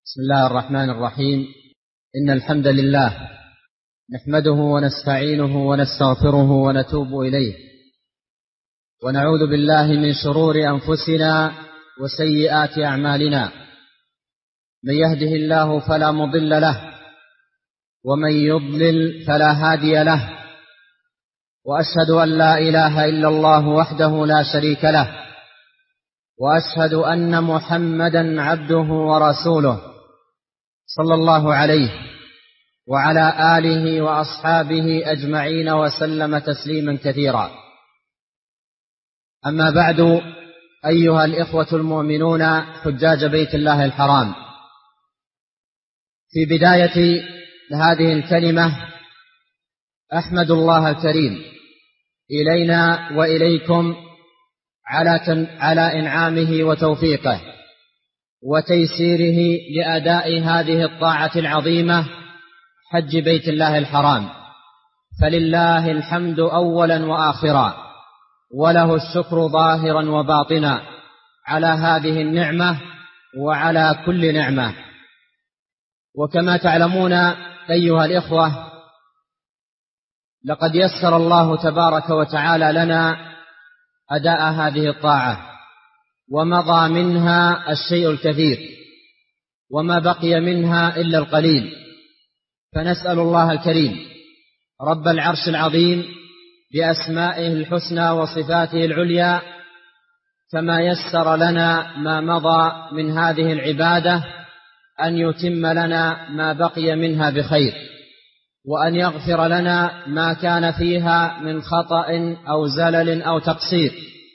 بسم الله الرحمن الرحيم. إن الحمد لله نحمده ونستعينه ونستغفره ونتوب إليه، ونعوذ بالله من شرور أنفسنا وسيئات أعمالنا. من يهده الله فلا مضل له، ومن يضلل فلا هادي له، وأشهد أن لا إله إلا الله وحده لا شريك له، وأشهد أن محمدا عبده ورسوله صلى الله عليه وعلى آله وأصحابه أجمعين وسلم تسليما كثيرا. أما بعد، أيها الإخوة المؤمنون حجاج بيت الله الحرام، في بداية هذه الكلمة أحمد الله الكريم إلينا وإليكم على إنعامه وتوفيقه وتيسيره لأداء هذه الطاعة العظيمة، حج بيت الله الحرام. فلله الحمد أولا وآخرا، وله الشكر ظاهرا وباطنا على هذه النعمة وعلى كل نعمة. وكما تعلمون أيها الإخوة، لقد يسر الله تبارك وتعالى لنا أداء هذه الطاعة، ومضى منها الشيء الكثير، وما بقي منها إلا القليل. فنسأل الله الكريم رب العرش العظيم بأسمائه الحسنى وصفاته العليا، كما يسر لنا ما مضى من هذه العبادة، أن يتم لنا ما بقي منها بخير، وأن يغفر لنا ما كان فيها من خطأ أو زلل أو تقصير،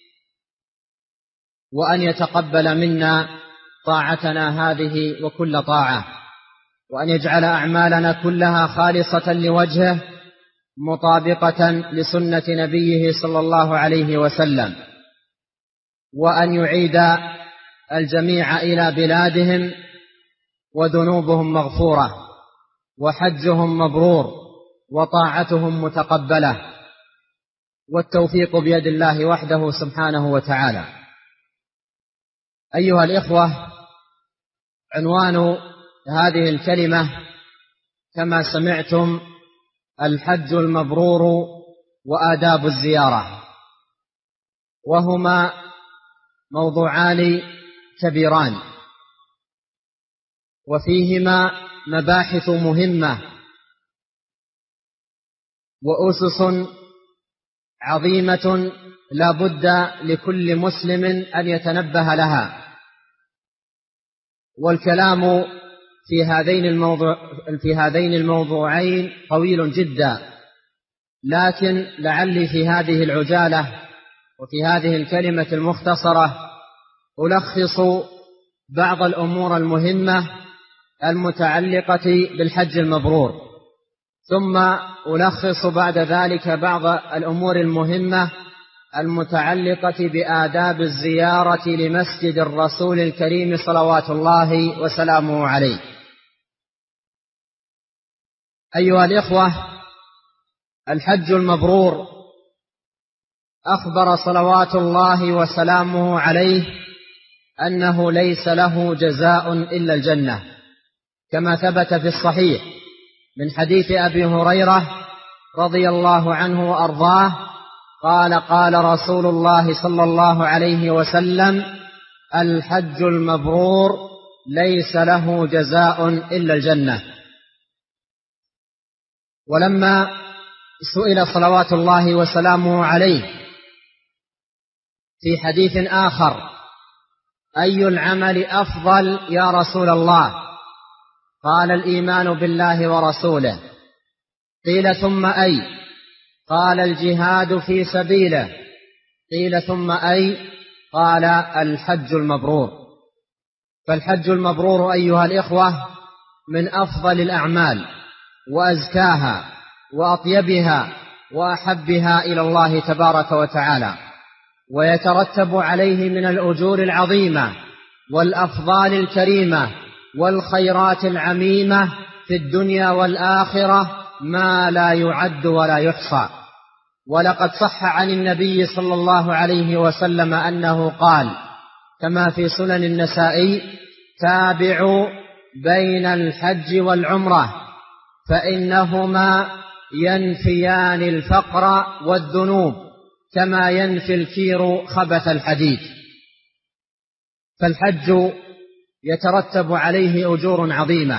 وأن يتقبل منا طاعتنا هذه وكل طاعة، وأن يجعل أعمالنا كلها خالصة لوجهه مطابقة لسنة نبيه صلى الله عليه وسلم، وأن يعيد الجميع إلى بلادهم وذنوبهم مغفورة وحجهم مبرور وطاعتهم متقبلة، والتوفيق بيد الله وحده سبحانه وتعالى. أيها الإخوة، عنوان هذه الكلمة كما سمعتم: الحج المبرور وآداب الزيارة، وهما موضوعان كبيران، وفيهما مباحث مهمة وأسس عظيمة لا بد لكل مسلم أن يتنبه لها. والكلام في هذين الموضوعين طويل جدا، لكن لعلي في هذه العجالة وفي هذه الكلمة المختصرة ألخص بعض الأمور المهمة المتعلقة بالحج المبرور، ثم ألخص بعد ذلك بعض الأمور المهمة المتعلقة بآداب الزيارة لمسجد الرسول الكريم صلوات الله وسلامه عليه. أيها الإخوة، الحج المبرور أخبر صلوات الله وسلامه عليه أنه ليس له جزاء إلا الجنة، كما ثبت في الصحيح من حديث أبي هريرة رضي الله عنه وأرضاه قال: قال رسول الله صلى الله عليه وسلم: الحج المبرور ليس له جزاء إلا الجنة. ولما سئل صلوات الله وسلامه عليه في حديث آخر: أي العمل أفضل يا رسول الله؟ قال: الإيمان بالله ورسوله. قيل: ثم أي؟ قال: الجهاد في سبيله. قيل: ثم أي؟ قال: الحج المبرور. فالحج المبرور أيها الإخوة من أفضل الأعمال وأزكاها وأطيبها وأحبها إلى الله تبارك وتعالى، ويترتب عليه من الأجور العظيمة والأفضال الكريمة والخيرات العميمة في الدنيا والآخرة ما لا يعد ولا يحصى. ولقد صح عن النبي صلى الله عليه وسلم أنه قال كما في سنن النسائي: تابعوا بين الحج والعمرة، فإنهما ينفيان الفقر والذنوب كما ينفي الكير خبث الحديد. فالحج يترتب عليه أجور عظيمة،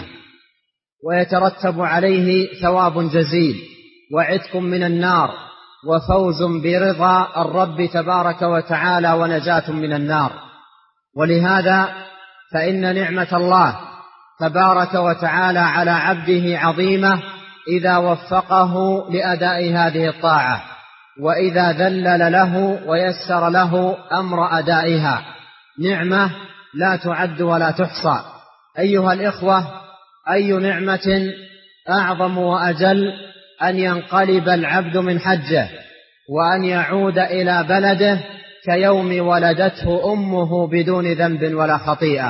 ويترتب عليه ثواب جزيل، وعتق من النار، وفوز برضا الرب تبارك وتعالى، ونجاة من النار. ولهذا فإن نعمة الله تبارك وتعالى على عبده عظيمة إذا وفقه لأداء هذه الطاعة، وإذا ذلل له ويسر له أمر أدائها، نعمة لا تعد ولا تحصى. أيها الإخوة، أي نعمة أعظم وأجل أن ينقلب العبد من حجه وأن يعود إلى بلده كيوم ولدته أمه بدون ذنب ولا خطيئة.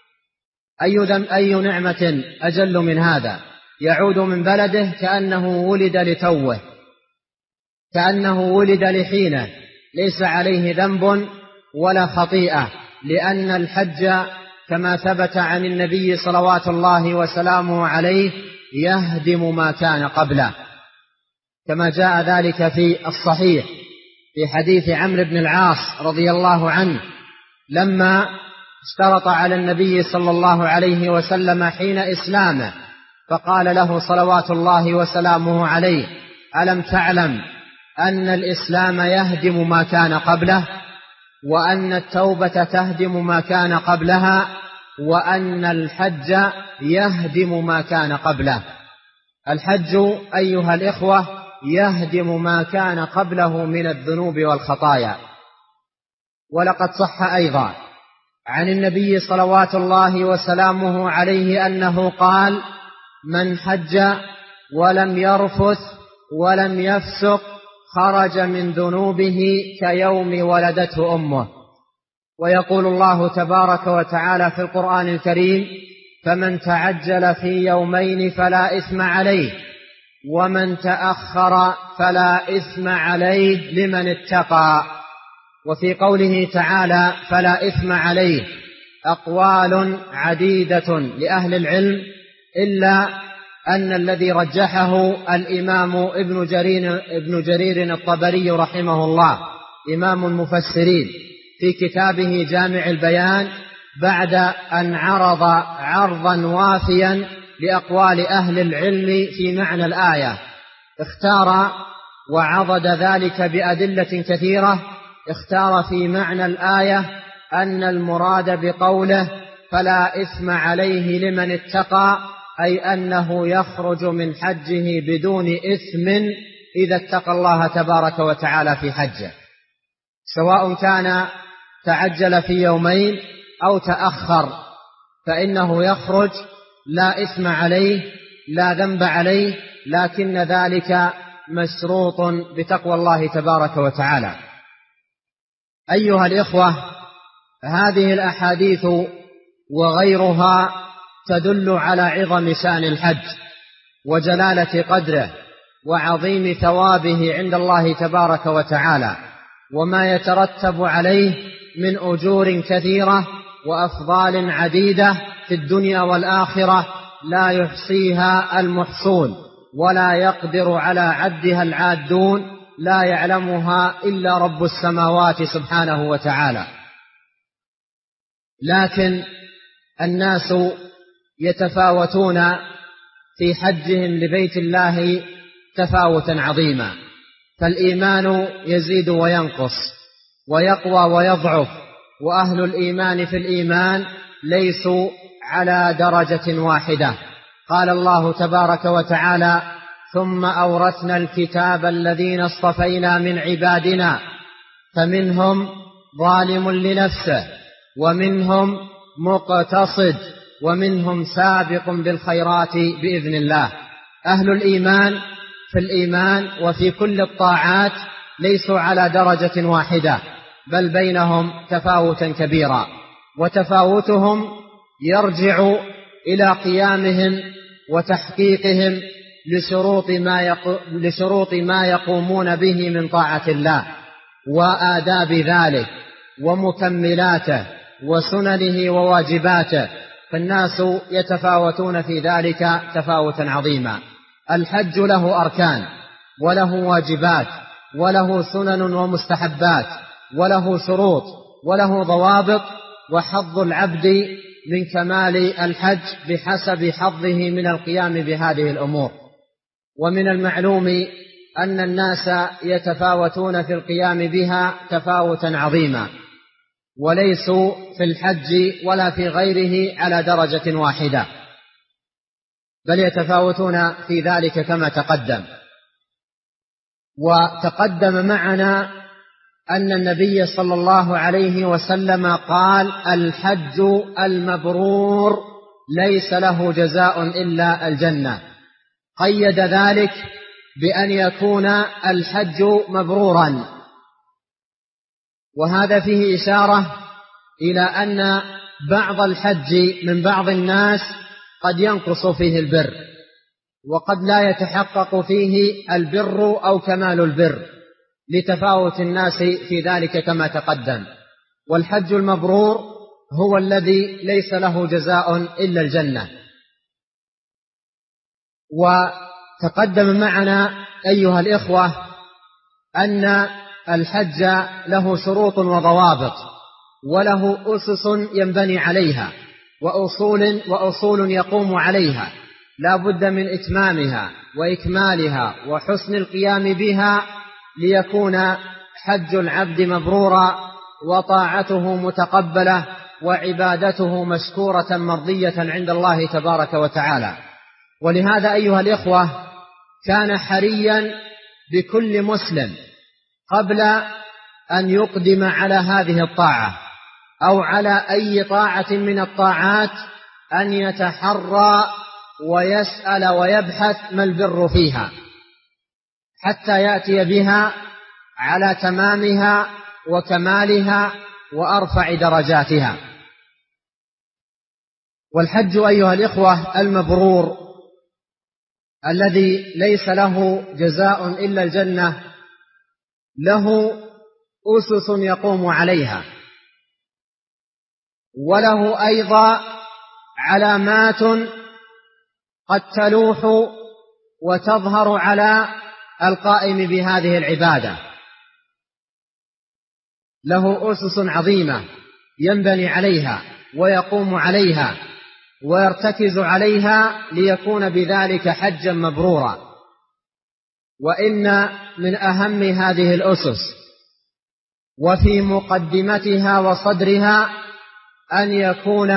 أي نعمة أجل من هذا؟ يعود من بلده كأنه ولد لتوه، كأنه ولد لحينه، ليس عليه ذنب ولا خطيئة، لأن الحج كما ثبت عن النبي صلوات الله وسلامه عليه يهدم ما كان قبله، كما جاء ذلك في الصحيح في حديث عمرو بن العاص رضي الله عنه لما اشترط على النبي صلى الله عليه وسلم حين إسلامه، فقال له صلوات الله وسلامه عليه: ألم تعلم أن الإسلام يهدم ما كان قبله، وأن التوبة تهدم ما كان قبلها، وأن الحج يهدم ما كان قبله. الحج أيها الإخوة يهدم ما كان قبله من الذنوب والخطايا. ولقد صح أيضا عن النبي صلوات الله وسلامه عليه أنه قال: من حج ولم يرفث ولم يفسق خرج من ذنوبه كيوم ولدته أمه. ويقول الله تبارك وتعالى في القرآن الكريم: فمن تعجل في يومين فلا إثم عليه، ومن تأخر فلا إثم عليه لمن اتقى. وفي قوله تعالى: فلا إثم عليه، أقوال عديدة لأهل العلم، إلا أن الذي رجحه الإمام ابن جرير الطبري رحمه الله، إمام المفسرين، في كتابه جامع البيان، بعد أن عرض عرضا وافيا لأقوال أهل العلم في معنى الآية، اختار وعضد ذلك بأدلة كثيرة. اختار في معنى الآية أن المراد بقوله فلا إثم عليه لمن اتقى، أي أنه يخرج من حجه بدون إثم إذا اتقى الله تبارك وتعالى في حجه، سواء كان تعجل في يومين أو تأخر، فإنه يخرج لا إثم عليه، لا ذنب عليه، لكن ذلك مشروط بتقوى الله تبارك وتعالى. أيها الإخوة، هذه الأحاديث وغيرها تدل على عظم شأن الحج وجلالة قدره وعظيم ثوابه عند الله تبارك وتعالى، وما يترتب عليه من أجور كثيرة وأفضال عديدة في الدنيا والآخرة لا يحصيها المحصون ولا يقدر على عدها العادون، لا يعلمها إلا رب السماوات سبحانه وتعالى. لكن الناس يتفاوتون في حجهم لبيت الله تفاوتا عظيما، فالإيمان يزيد وينقص ويقوى ويضعف، وأهل الإيمان في الإيمان ليسوا على درجة واحدة. قال الله تبارك وتعالى: ثم أورثنا الكتاب الذين اصطفينا من عبادنا فمنهم ظالم لنفسه ومنهم مقتصد ومنهم سابق بالخيرات بإذن الله. أهل الإيمان في الإيمان وفي كل الطاعات ليسوا على درجة واحدة، بل بينهم تفاوتا كبيرا، وتفاوتهم يرجع إلى قيامهم وتحقيقهم لشروط ما يقومون به من طاعة الله وآداب ذلك ومكملاته وسننه وواجباته، فالناس يتفاوتون في ذلك تفاوتا عظيما. الحج له أركان وله واجبات وله سنن ومستحبات وله شروط وله ضوابط، وحظ العبد من كمال الحج بحسب حظه من القيام بهذه الأمور. ومن المعلوم أن الناس يتفاوتون في القيام بها تفاوتا عظيما، وليسوا في الحج ولا في غيره على درجة واحدة، بل يتفاوتون في ذلك كما تقدم. وتقدم معنا أن النبي صلى الله عليه وسلم قال: الحج المبرور ليس له جزاء إلا الجنة. قيد ذلك بأن يكون الحج مبرورا، وهذا فيه إشارة إلى أن بعض الحج من بعض الناس قد ينقص فيه البر، وقد لا يتحقق فيه البر أو كمال البر لتفاوت الناس في ذلك كما تقدم. والحج المبرور هو الذي ليس له جزاء إلا الجنة. وتقدم معنا أيها الإخوة أن الحج له شروط وضوابط، وله أسس ينبني عليها، وأصول يقوم عليها، لا بد من إتمامها وإكمالها وحسن القيام بها ليكون حج العبد مبرورا، وطاعته متقبلة، وعبادته مشكورة مرضية عند الله تبارك وتعالى. ولهذا أيها الإخوة كان حريا بكل مسلم قبل أن يقدم على هذه الطاعة أو على أي طاعة من الطاعات أن يتحرى ويسأل ويبحث ما البر فيها، حتى يأتي بها على تمامها وكمالها وأرفع درجاتها. والحج أيها الإخوة المبرور الذي ليس له جزاء إلا الجنة له أسس يقوم عليها، وله أيضا علامات قد تلوح وتظهر على القائم بهذه العبادة. له أسس عظيمة ينبني عليها ويقوم عليها ويرتكز عليها ليكون بذلك حجا مبرورا. وإن من أهم هذه الأسس وفي مقدمتها وصدرها أن يكون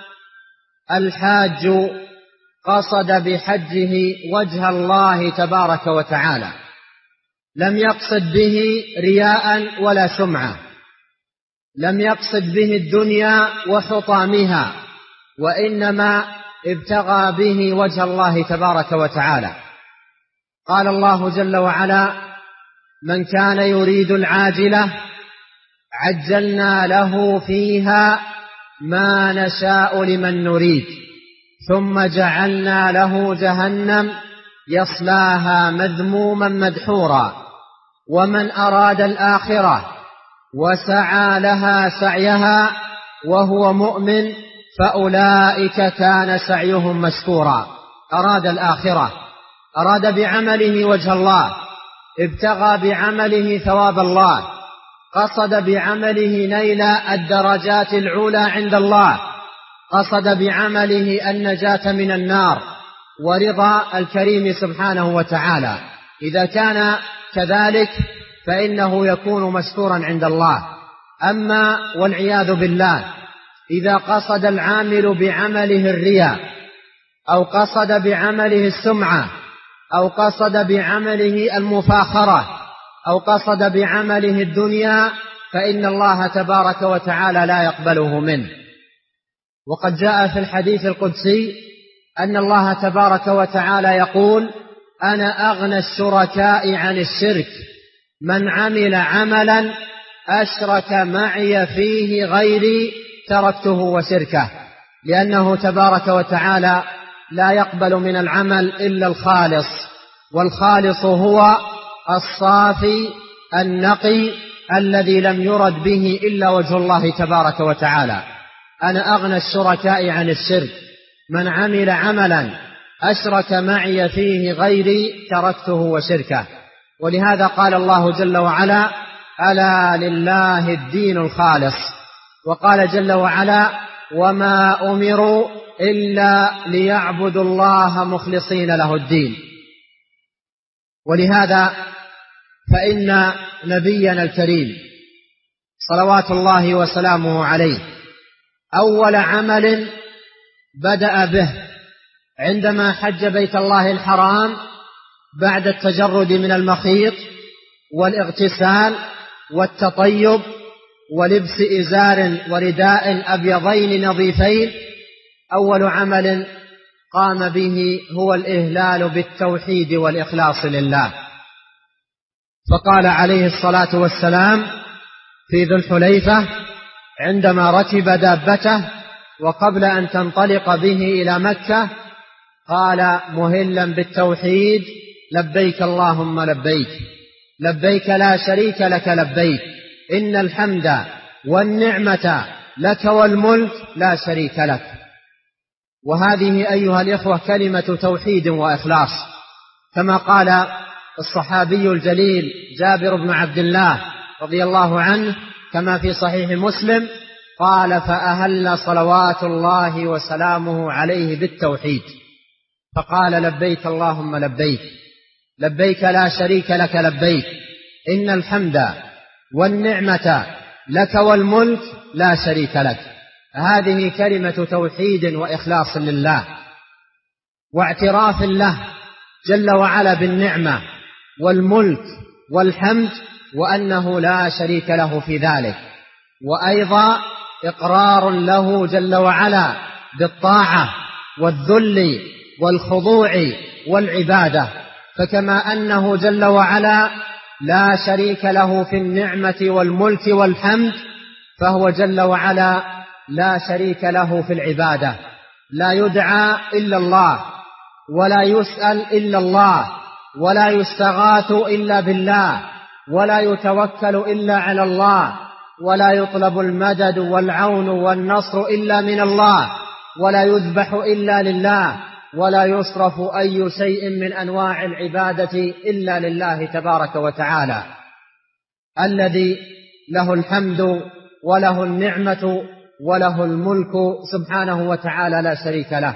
الحاج قصد بحجه وجه الله تبارك وتعالى، لم يقصد به رياء ولا سمعة، لم يقصد به الدنيا وحطامها، وإنما ابتغى به وجه الله تبارك وتعالى. قال الله جل وعلا: من كان يريد العاجلة عجلنا له فيها ما نشاء لمن نريد ثم جعلنا له جهنم يصلاها مذموما مدحورا ومن أراد الآخرة وسعى لها سعيها وهو مؤمن فأولئك كان سعيهم مشكورا. أراد الآخرة، أراد بعمله وجه الله، ابتغى بعمله ثواب الله، قصد بعمله نيل الدرجات العلى عند الله، قصد بعمله النجاة من النار ورضا الكريم سبحانه وتعالى. إذا كان كذلك فإنه يكون مشكورا عند الله. أما والعياذ بالله إذا قصد العامل بعمله الرياء أو قصد بعمله السمعة أو قصد بعمله المفاخرة أو قصد بعمله الدنيا فإن الله تبارك وتعالى لا يقبله منه. وقد جاء في الحديث القدسي أن الله تبارك وتعالى يقول: أنا أغنى الشركاء عن الشرك من عمل عملا أشرك معي فيه غيري تركته وشركه. لأنه تبارك وتعالى لا يقبل من العمل إلا الخالص، والخالص هو الصافي النقي الذي لم يرد به إلا وجه الله تبارك وتعالى. أنا أغنى الشركاء عن الشرك، من عمل عملا أشرك معي فيه غيري تركته وشركه. ولهذا قال الله جل وعلا: ألا لله الدين الخالص. وقال جل وعلا: وما أمروا إلا ليعبدوا الله مخلصين له الدين. ولهذا فإن نبينا الكريم صلوات الله وسلامه عليه أول عمل بدأ به عندما حج بيت الله الحرام بعد التجرد من المخيط والاغتسال والتطيب ولبس إزار ورداء أبيضين نظيفين، أول عمل قام به هو الإهلال بالتوحيد والإخلاص لله. فقال عليه الصلاة والسلام في ذو الحليفة عندما ركب دابته وقبل أن تنطلق به إلى مكة، قال مهلا بالتوحيد: لبيك اللهم لبيك، لبيك لا شريك لك لبيك، إن الحمد والنعمة لك والملك لا شريك لك. وهذه أيها الإخوة كلمة توحيد وإخلاص، كما قال الصحابي الجليل جابر بن عبد الله رضي الله عنه كما في صحيح مسلم قال: فأهل صلوات الله وسلامه عليه بالتوحيد، فقال: لبيك اللهم لبيك، لبيك لا شريك لك لبيك، إن الحمد والنعمة لك والملك لا شريك لك. هذه كلمة توحيد وإخلاص لله واعتراف له جل وعلا بالنعمة والملك والحمد، وأنه لا شريك له في ذلك، وأيضا إقرار له جل وعلا بالطاعة والذل والخضوع والعبادة. فكما أنه جل وعلا لا شريك له في النعمة والملك والحمد، فهو جل وعلا لا شريك له في العبادة، لا يدعى إلا الله، ولا يسأل إلا الله، ولا يستغاث إلا بالله، ولا يتوكل إلا على الله، ولا يطلب المدد والعون والنصر إلا من الله، ولا يذبح إلا لله، ولا يصرف أي شيء من أنواع العبادة إلا لله تبارك وتعالى، الذي له الحمد وله النعمة وله الملك سبحانه وتعالى لا شريك له.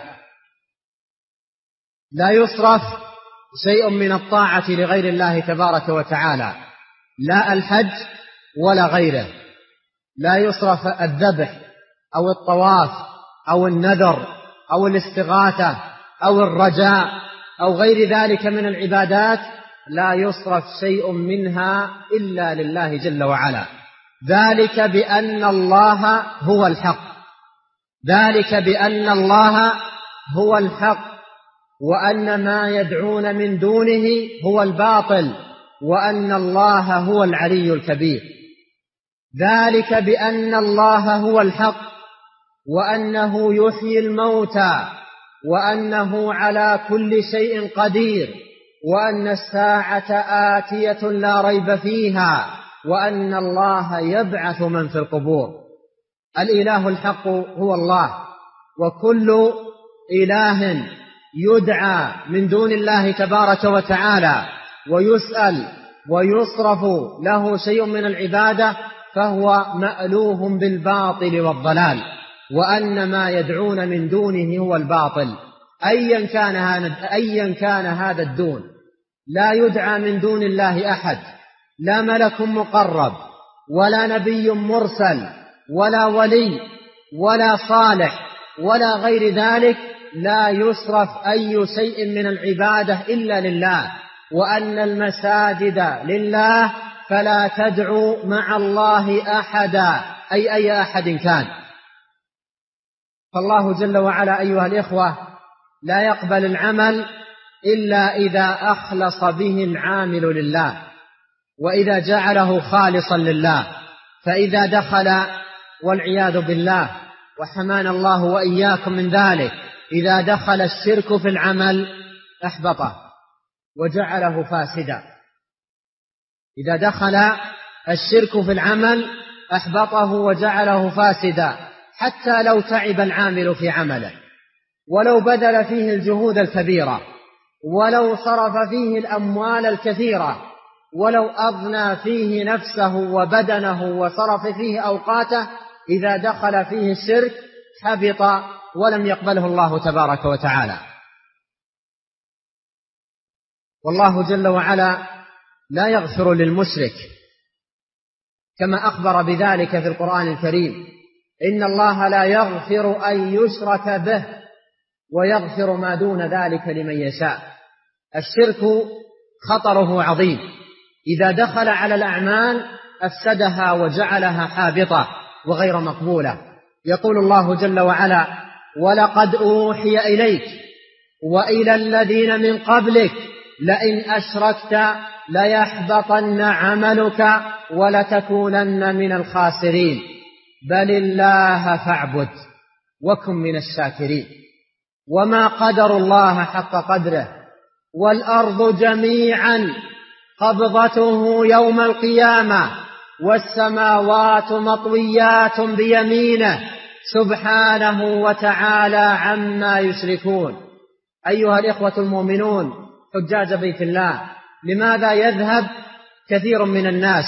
لا يصرف شيء من الطاعة لغير الله تبارك وتعالى، لا الحج ولا غيره، لا يصرف الذبح أو الطواف أو النذر أو الاستغاثة أو الرجاء أو غير ذلك من العبادات، لا يصرف شيء منها إلا لله جل وعلا. ذلك بأن الله هو الحق، ذلك بأن الله هو الحق، وأن ما يدعون من دونه هو الباطل، وأن الله هو العلي الكبير. ذلك بأن الله هو الحق، وأنه يحيي الموتى، وأنه على كل شيء قدير، وأن الساعة آتية لا ريب فيها، وأن الله يبعث من في القبور. الإله الحق هو الله، وكل إله يدعى من دون الله تبارك وتعالى ويسأل ويصرف له شيء من العبادة فهو مألوه بالباطل والضلال، وأن ما يدعون من دونه هو الباطل أيا كان هذا الدون. لا يدعى من دون الله أحد، لا ملك مقرب ولا نبي مرسل ولا ولي ولا صالح ولا غير ذلك، لا يصرف أي شيء من العبادة إلا لله، وأن المساجد لله فلا تدعوا مع الله أحدا، أي أحد كان. فالله جل وعلا أيها الإخوة لا يقبل العمل إلا إذا أخلص به العامل لله، وإذا جعله خالصا لله. فإذا دخل والعياذ بالله وحمانا الله وإياكم من ذلك، إذا دخل الشرك في العمل أحبطه وجعله فاسدا. إذا دخل الشرك في العمل أحبطه وجعله فاسدا، حتى لو تعب العامل في عمله، ولو بذل فيه الجهود الكبيرة، ولو صرف فيه الأموال الكثيرة، ولو أضنى فيه نفسه وبدنه وصرف فيه أوقاته، إذا دخل فيه الشرك حبط ولم يقبله الله تبارك وتعالى. والله جل وعلا لا يغفر للمشرك كما أخبر بذلك في القرآن الكريم: إن الله لا يغفر أن يشرك به ويغفر ما دون ذلك لمن يشاء. الشرك خطره عظيم، إذا دخل على الأعمال أفسدها وجعلها حابطة وغير مقبولة. يقول الله جل وعلا: ولقد أوحي إليك وإلى الذين من قبلك لئن أشركت ليحبطن عملك ولتكونن من الخاسرين بل الله فاعبد وكن من الشاكرين. وما قدر الله حق قدره والأرض جميعا قبضته يوم القيامة والسماوات مطويات بيمينه سبحانه وتعالى عما يشركون. أيها الإخوة المؤمنون حجاج بيت الله، لماذا يذهب كثير من الناس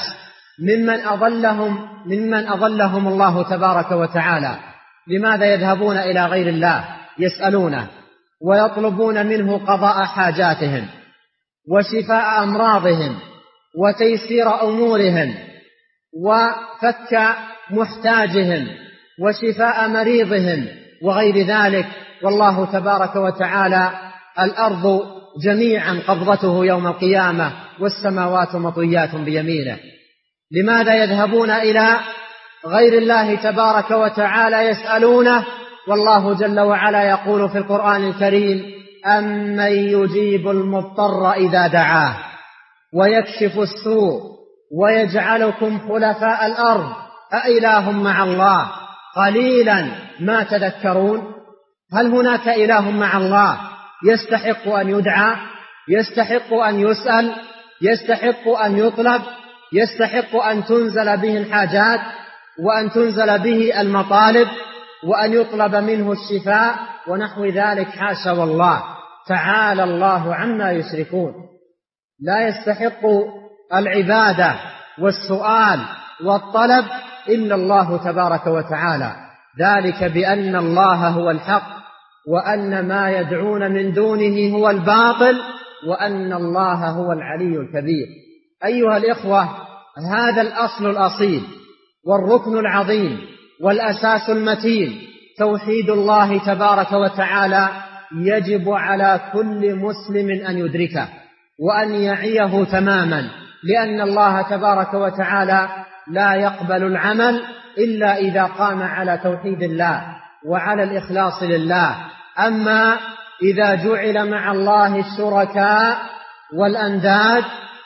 ممن أضلهم الله تبارك وتعالى؟ لماذا يذهبون إلى غير الله يسألونه ويطلبون منه قضاء حاجاتهم وشفاء أمراضهم وتيسير أمورهم وفك محتاجهم وشفاء مريضهم وغير ذلك، والله تبارك وتعالى الأرض جميعا قبضته يوم القيامة والسماوات مطويات بيمينه؟ لماذا يذهبون إلى غير الله تبارك وتعالى يسألونه والله جل وعلا يقول في القرآن الكريم: أمن يجيب المضطر إذا دعاه ويكشف السوء ويجعلكم خلفاء الأرض أإله مع الله قليلا ما تذكرون؟ هل هناك إله مع الله يستحق أن يدعى، يستحق أن يسأل، يستحق أن يطلب، يستحق أن تنزل به الحاجات وأن تنزل به المطالب وأن يطلب منه الشفاء ونحو ذلك؟ حاشا والله، تعالى الله عما يشركون. لا يستحق العبادة والسؤال والطلب إلا الله تبارك وتعالى، ذلك بأن الله هو الحق وأن ما يدعون من دونه هو الباطل وأن الله هو العلي الكبير. أيها الإخوة، هذا الأصل الأصيل والركن العظيم والأساس المتين توحيد الله تبارك وتعالى يجب على كل مسلم أن يدركه وأن يعيه تماما، لأن الله تبارك وتعالى لا يقبل العمل إلا إذا قام على توحيد الله وعلى الإخلاص لله. أما إذا جعل مع الله الشركاء والأنداد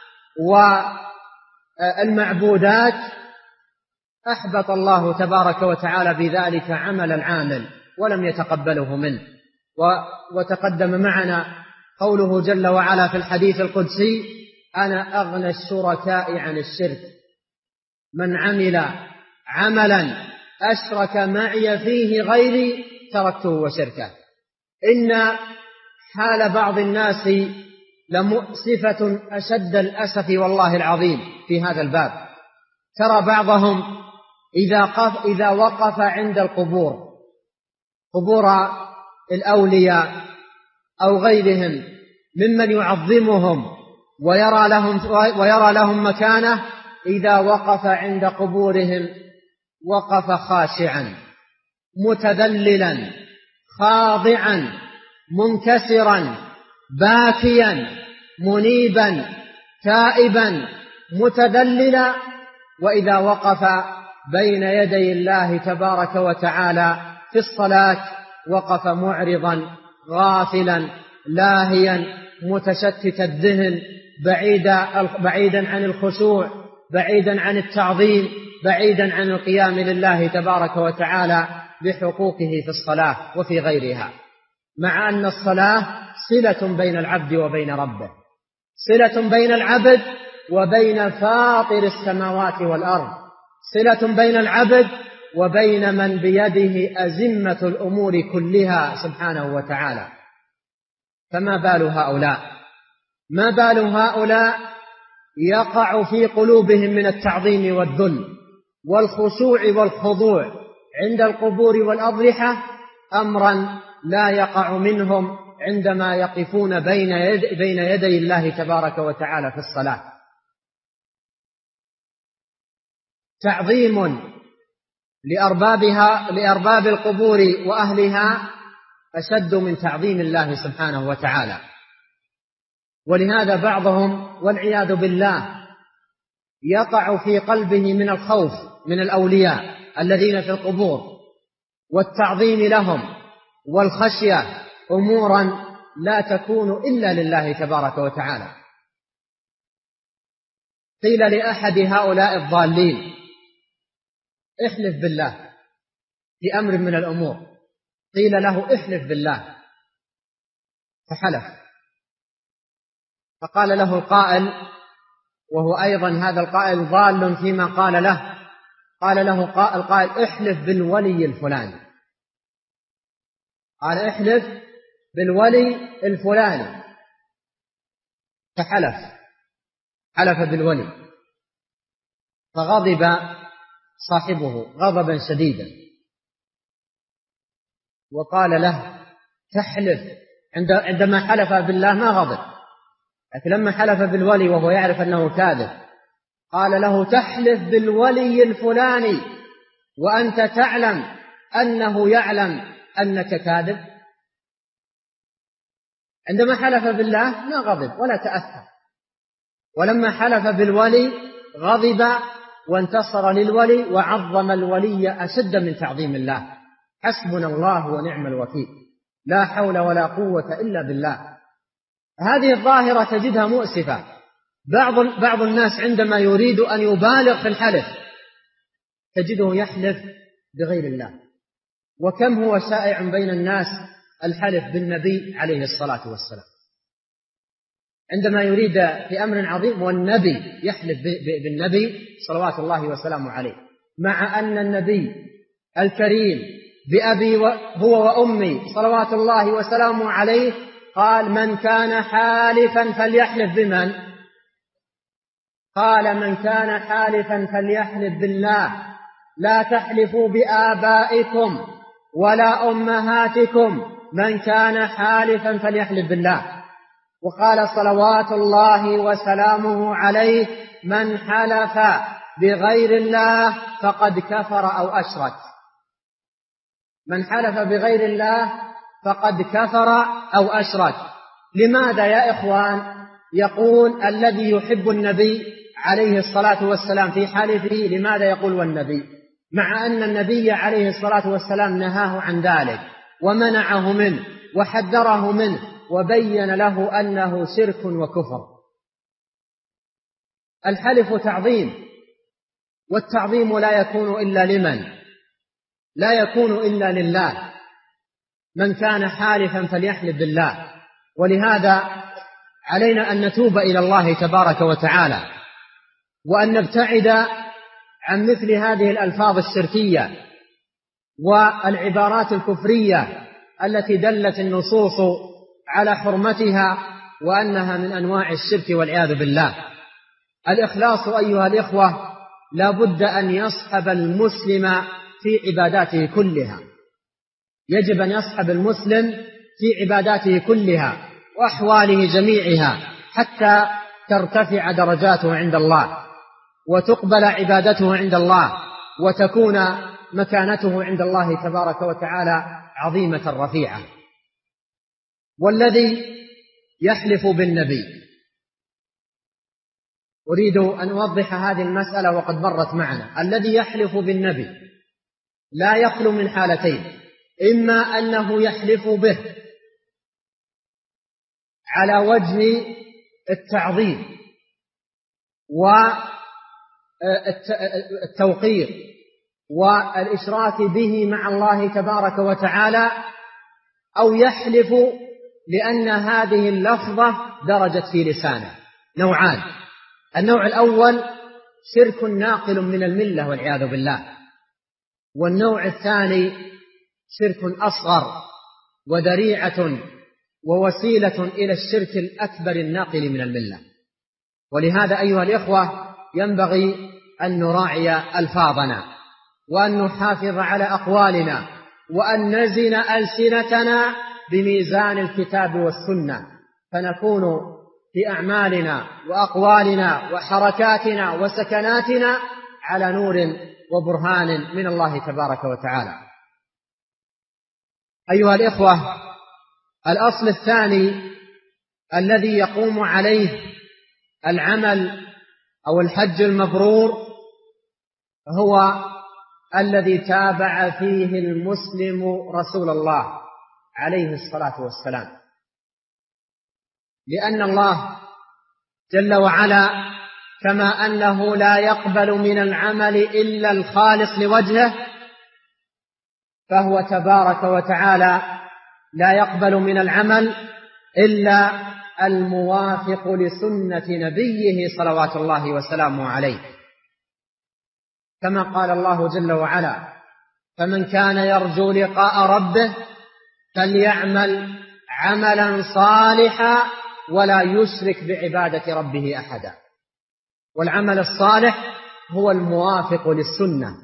والمعبودات أحبط الله تبارك وتعالى بذلك عمل العامل ولم يتقبله منه. وتقدم معنا قوله جل وعلا في الحديث القدسي: أنا أغنى الشركاء عن الشرك، من عمل عملا أشرك معي فيه غيري تركته وشركه. إن حال بعض الناس لمؤسفة أشد الأسف والله العظيم في هذا الباب. ترى بعضهم إذا وقف عند القبور، قبور الأولياء أو غيرهم ممن يعظمهم ويرى لهم مكانة، إذا وقف عند قبورهم وقف خاشعا متذللا خاضعا منكسرا باكيا منيبا تائبا متذللا. وإذا وقف بين يدي الله تبارك وتعالى في الصلاة وقف معرضا غافلا لاهيا متشتت الذهن بعيدا عن الخشوع، بعيدا عن التعظيم، بعيدا عن القيام لله تبارك وتعالى بحقوقه في الصلاة وفي غيرها، مع أن الصلاة صلة بين العبد وبين ربه، صلة بين العبد وبين فاطر السماوات والأرض، صلة بين العبد وبين من بيده أزمة الأمور كلها سبحانه وتعالى. فما بال هؤلاء؟ ما بال هؤلاء يقع في قلوبهم من التعظيم والذل والخشوع والخضوع عند القبور والأضرحة أمرا لا يقع منهم عندما يقفون بين يدي الله تبارك وتعالى في الصلاة. تعظيم لأرباب القبور وأهلها أشد من تعظيم الله سبحانه وتعالى. ولهذا بعضهم والعياذ بالله يقع في قلبه من الخوف من الأولياء الذين في القبور والتعظيم لهم والخشية أمورا لا تكون إلا لله تبارك وتعالى. قيل لأحد هؤلاء الضالين: احلف بالله في أمر من الأمور. قيل له: احلف بالله، فحلف. فقال له القائل، وهو أيضا هذا القائل ضال فيما قال له، قال له القائل: احلف بالولي الفلاني. قال: احلف بالولي الفلاني، حلف بالولي. فغضب صاحبه غضبا شديدا وقال له: تحلف. عندما حلف بالله ما غضب، لكن لما حلف بالولي وهو يعرف أنه كاذب قال له: تحلف بالولي الفلاني وأنت تعلم أنه يعلم أنك كاذب. عندما حلف بالله ما غضب ولا تأثر، ولما حلف بالولي غضب وانتصر للولي وعظم الولي أشد من تعظيم الله. حسبنا الله ونعم الوكيل، لا حول ولا قوة إلا بالله. هذه الظاهرة تجدها مؤسفة. بعض الناس عندما يريد أن يبالغ في الحلف تجده يحلف بغير الله. وكم هو شائع بين الناس الحلف بالنبي عليه الصلاة والسلام، عندما يريد في أمر عظيم والنبي يحلف بالنبي صلوات الله وسلامه عليه، مع أن النبي الكريم بأبي هو وأمي صلوات الله وسلامه عليه قال: من كان حالفا فليحلف بمن؟ قال: من كان حالفا فليحلف بالله، لا تحلفوا بآبائكم ولا أمهاتكم، من كان حالفا فليحلف بالله. وقال صلوات الله وسلامه عليه: من حلف بغير الله فقد كفر أو أشرك. من حلف بغير الله فقد كفر أو أشرك. لماذا يا إخوان يقول الذي يحب النبي عليه الصلاة والسلام في حلفه لماذا يقول والنبي، مع أن النبي عليه الصلاة والسلام نهاه عن ذلك ومنعه منه وحذره منه وبين له أنه شرك وكفر؟ الحلف تعظيم، والتعظيم لا يكون إلا لمن؟ لا يكون إلا لله. من كان حالفا فليحلف بالله. ولهذا علينا أن نتوب إلى الله تبارك وتعالى، وأن نبتعد عن مثل هذه الألفاظ الشركية والعبارات الكفرية التي دلت النصوص على حرمتها وأنها من أنواع الشرك والعياذ بالله. الإخلاص أيها الإخوة لا بد أن يصحب المسلم في عباداته كلها. يجب أن يصحب المسلم في عباداته كلها وأحواله جميعها حتى ترتفع درجاته عند الله وتقبل عبادته عند الله وتكون مكانته عند الله تبارك وتعالى عظيمة رفيعة. والذي يحلف بالنبي، أريد أن أوضح هذه المسألة وقد مرت معنا. الذي يحلف بالنبي لا يخلو من حالتين: إما أنه يحلف به على وجه التعظيم والتوقير والإشراك به مع الله تبارك وتعالى، أو يحلف لأن هذه اللفظة درجت في لسانه. نوعان: النوع الأول شرك ناقل من الملة والعياذ بالله، والنوع الثاني شرك أصغر وذريعة ووسيلة إلى الشرك الأكبر الناقل من الملة. ولهذا أيها الإخوة ينبغي أن نراعي ألفاظنا، وأن نحافظ على أقوالنا، وأن نزن ألسنتنا بميزان الكتاب والسنة، فنكون في أعمالنا وأقوالنا وحركاتنا وسكناتنا على نور وبرهان من الله تبارك وتعالى. أيها الإخوة، الأصل الثاني الذي يقوم عليه العمل أو الحج المبرور هو الذي تابع فيه المسلم رسول الله عليه الصلاة والسلام، لأن الله جل وعلا كما أنه لا يقبل من العمل إلا الخالص لوجهه، فهو تبارك وتعالى لا يقبل من العمل إلا الموافق لسنة نبيه صلوات الله وسلامه عليه، كما قال الله جل وعلا: فمن كان يرجو لقاء ربه فليعمل عملا صالحا ولا يشرك بعبادة ربه أحدا. والعمل الصالح هو الموافق للسنة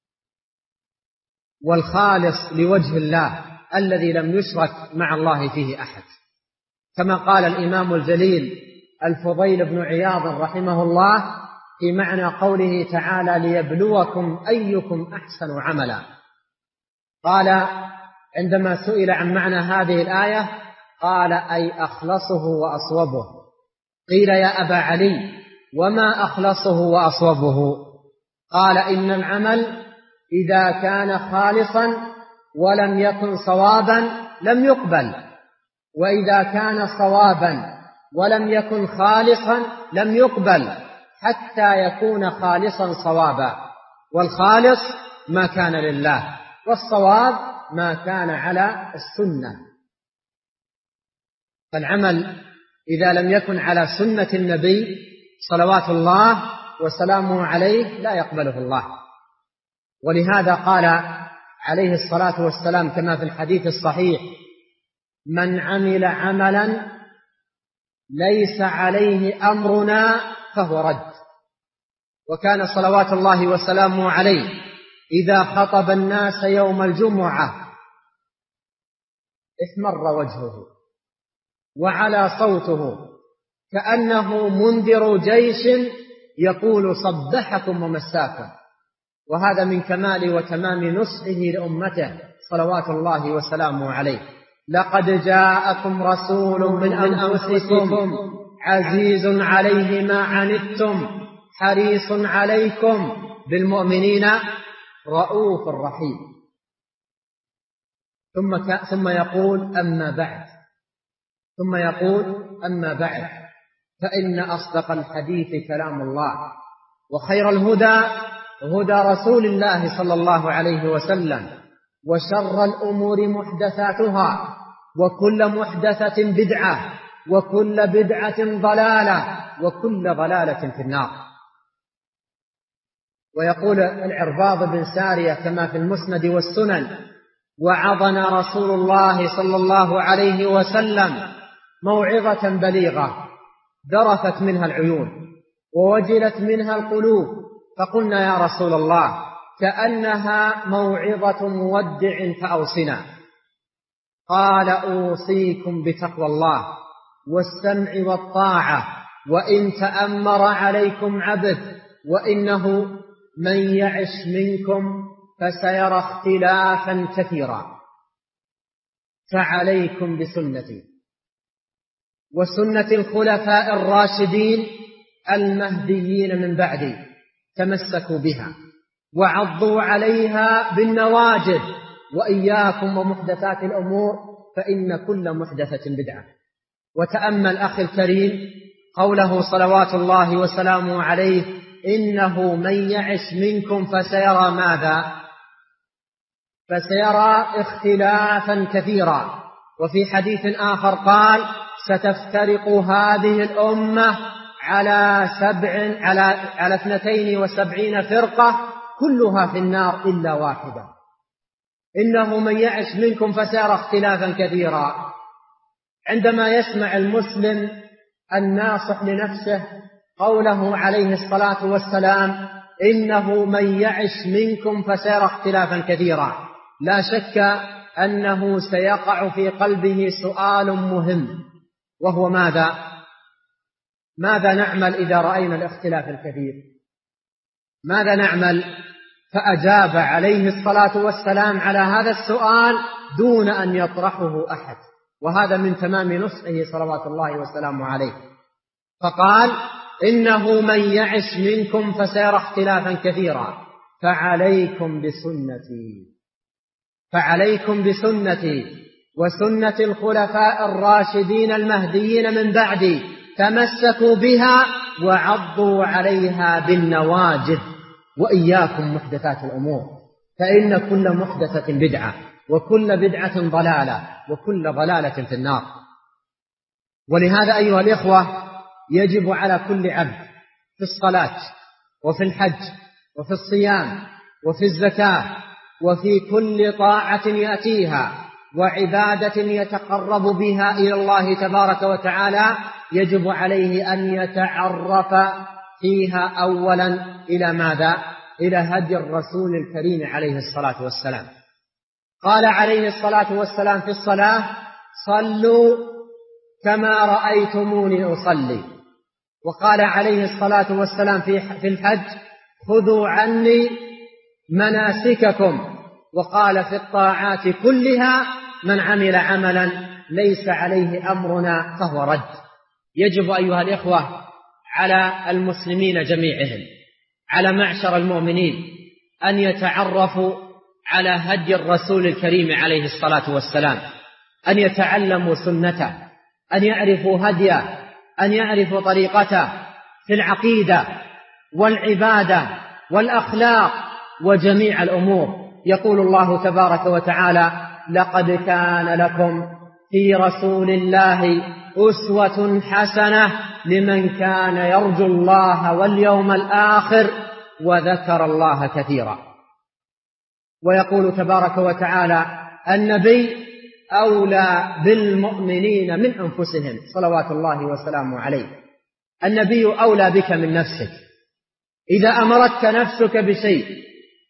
والخالص لوجه الله الذي لم يشرك مع الله فيه أحد، كما قال الإمام الجليل الفضيل بن عياض رحمه الله في معنى قوله تعالى: ليبلوكم أيكم أحسن عملا. قال عندما سئل عن معنى هذه الآية قال: أي أخلصه وأصوبه. قيل: يا أبا علي وما أخلصه وأصوبه؟ قال: إن العمل إذا كان خالصا ولم يكن صوابا لم يقبل، وإذا كان صوابا ولم يكن خالصا لم يقبل، حتى يكون خالصا صوابا. والخالص ما كان لله، والصواب ما كان على السنة. فالعمل إذا لم يكن على سنة النبي صلوات الله وسلامه عليه لا يقبله الله. ولهذا قال عليه الصلاة والسلام كما في الحديث الصحيح: من عمل عملا ليس عليه أمرنا فهو رد. وكان صلوات الله وسلامه عليه إذا خطب الناس يوم الجمعة احمر وجهه وعلى صوته كأنه منذر جيش يقول: صبحكم ومساكم. وهذا من كمال وتمام نصحه لأمته صلوات الله وسلامه عليه: لقد جاءكم رسول من أنفسكم عزيز عليه ما عنتم حريص عليكم بالمؤمنين رؤوف رحيم. ثم يقول: أما بعد فإن أصدق الحديث كلام الله، وخير الهدى هدى رسول الله صلى الله عليه وسلم، وشر الأمور محدثاتها، وكل محدثة بدعة، وكل بدعة ضلالة، وكل ضلالة في النار. ويقول العرباض بن سارية كما في المسند والسنن: وعظنا رسول الله صلى الله عليه وسلم موعظة بليغة ذرفت منها العيون ووجلت منها القلوب، فقلنا: يا رسول الله كأنها موعظة مودع فأوصنا. قال: أوصيكم بتقوى الله والسمع والطاعة وإن تأمر عليكم عبد، وإنه من يعش منكم فسيرى اختلافا كثيرا، فعليكم بسنتي وسنة الخلفاء الراشدين المهديين من بعدي، تمسكوا بها وعضوا عليها بالنواجذ، وإياكم ومحدثات الأمور فإن كل محدثة بدعة. وتأمل أخي الكريم قوله صلوات الله وسلامه عليه: إنه من يعش منكم فسيرى ماذا؟ فسيرى اختلافا كثيرا. وفي حديث آخر قال: ستفترق هذه الأمة على 72 فرقة كلها في النار إلا واحدة. إنه من يعش منكم فسيرى اختلافا كثيرا. عندما يسمع المسلم الناصح لنفسه قوله عليه الصلاة والسلام إنه من يعش منكم فسيرى اختلافا كثيرا، لا شك أنه سيقع في قلبه سؤال مهم، وهو ماذا نعمل إذا رأينا الاختلاف الكثير؟ ماذا نعمل؟ فأجاب عليه الصلاة والسلام على هذا السؤال دون أن يطرحه أحد، وهذا من تمام نصحه صلوات الله والسلام عليه. فقال إنه من يعش منكم فسيرى اختلافا كثيرا فعليكم بسنتي وسنة الخلفاء الراشدين المهديين من بعدي، تمسكوا بها وعضوا عليها بالنواجذ، وإياكم محدثات الأمور، فإن كل محدثة بدعة، وكل بدعة ضلالة، وكل ضلالة في النار. ولهذا أيها الإخوة يجب على كل عبد في الصلاة وفي الحج وفي الصيام وفي الزكاة وفي كل طاعة يأتيها وعبادة يتقرب بها إلى الله تبارك وتعالى، يجب عليه أن يتعرف فيها أولا إلى ماذا؟ إلى هدي الرسول الكريم عليه الصلاة والسلام. قال عليه الصلاة والسلام في الصلاة صلوا كما رأيتموني أصلي. وقال عليه الصلاة والسلام في الحج خذوا عني مناسككم. وقال في الطاعات كلها من عمل عملا ليس عليه أمرنا فهو رد. يجب أيها الإخوة على المسلمين جميعهم، على معشر المؤمنين، أن يتعرفوا على هدي الرسول الكريم عليه الصلاة والسلام، أن يتعلموا سنته، أن يعرفوا هديه، أن يعرفوا طريقته في العقيدة والعبادة والأخلاق وجميع الأمور. يقول الله تبارك وتعالى لقد كان لكم في رسول الله أسوة حسنة لمن كان يرجو الله واليوم الآخر وذكر الله كثيرا. ويقول تبارك وتعالى النبي أولى بالمؤمنين من أنفسهم صلوات الله وسلامه عليه. النبي أولى بك من نفسك. إذا أمرتك نفسك بشيء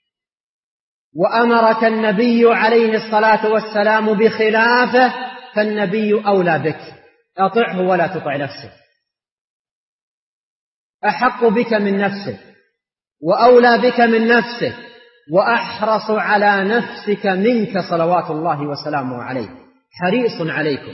وأمرك النبي عليه الصلاة والسلام بخلافه فالنبي أولى بك، أطعه ولا تطع نفسك، أحق بك من نفسك وأولى بك من نفسك وأحرص على نفسك منك صلوات الله وسلامه عليه. حريص عليكم،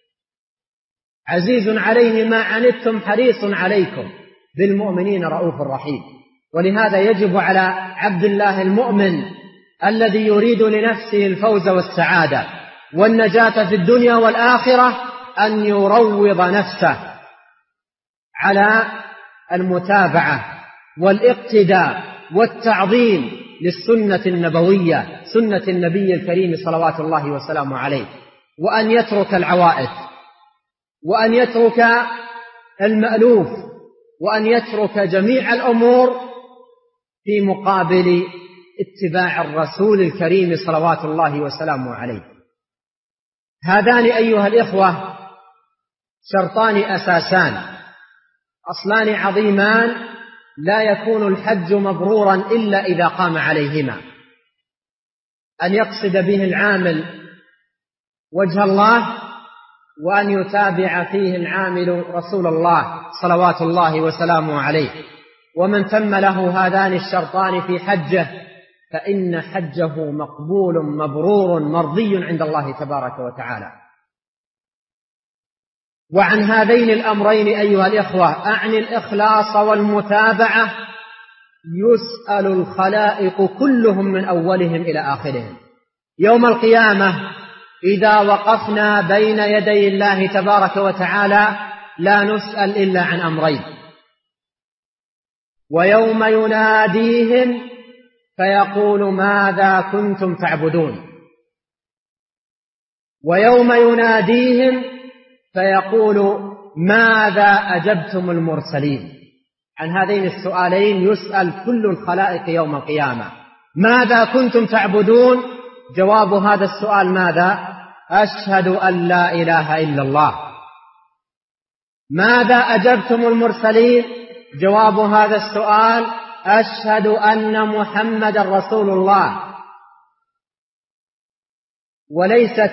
عزيز عليه ما عنتم، حريص عليكم بالمؤمنين رؤوف رحيم. ولهذا يجب على عبد الله المؤمن الذي يريد لنفسه الفوز والسعادة والنجاة في الدنيا والآخرة أن يروض نفسه على المتابعة والاقتداء والتعظيم للسنة النبوية، سنة النبي الكريم صلوات الله وسلامه عليه، وأن يترك العوائد، وأن يترك المألوف، وأن يترك جميع الأمور في مقابل اتباع الرسول الكريم صلوات الله وسلامه عليه. هذان أيها الإخوة شرطان أساسان، أصلان عظيمان لا يكون الحج مبرورا إلا إذا قام عليهما: أن يقصد به العامل وجه الله، وأن يتابع فيه العامل رسول الله صلوات الله وسلامه عليه. ومن تم له هذان الشرطان في حجه فإن حجه مقبول مبرور مرضي عند الله تبارك وتعالى. وعن هذين الأمرين أيها الإخوة، أعني الإخلاص والمتابعة، يسأل الخلائق كلهم من أولهم إلى آخرهم يوم القيامة. إذا وقفنا بين يدي الله تبارك وتعالى لا نسأل إلا عن أمرين: ويوم يناديهم فيقول ماذا كنتم تعبدون، ويوم يناديهم فيقول ماذا أجبتم المرسلين. عن هذين السؤالين يسأل كل الخلائق يوم القيامة: ماذا كنتم تعبدون؟ جواب هذا السؤال ماذا؟ أشهد أن لا إله إلا الله. ماذا أجبتم المرسلين؟ جواب هذا السؤال أشهد أن محمد رسول الله. وليست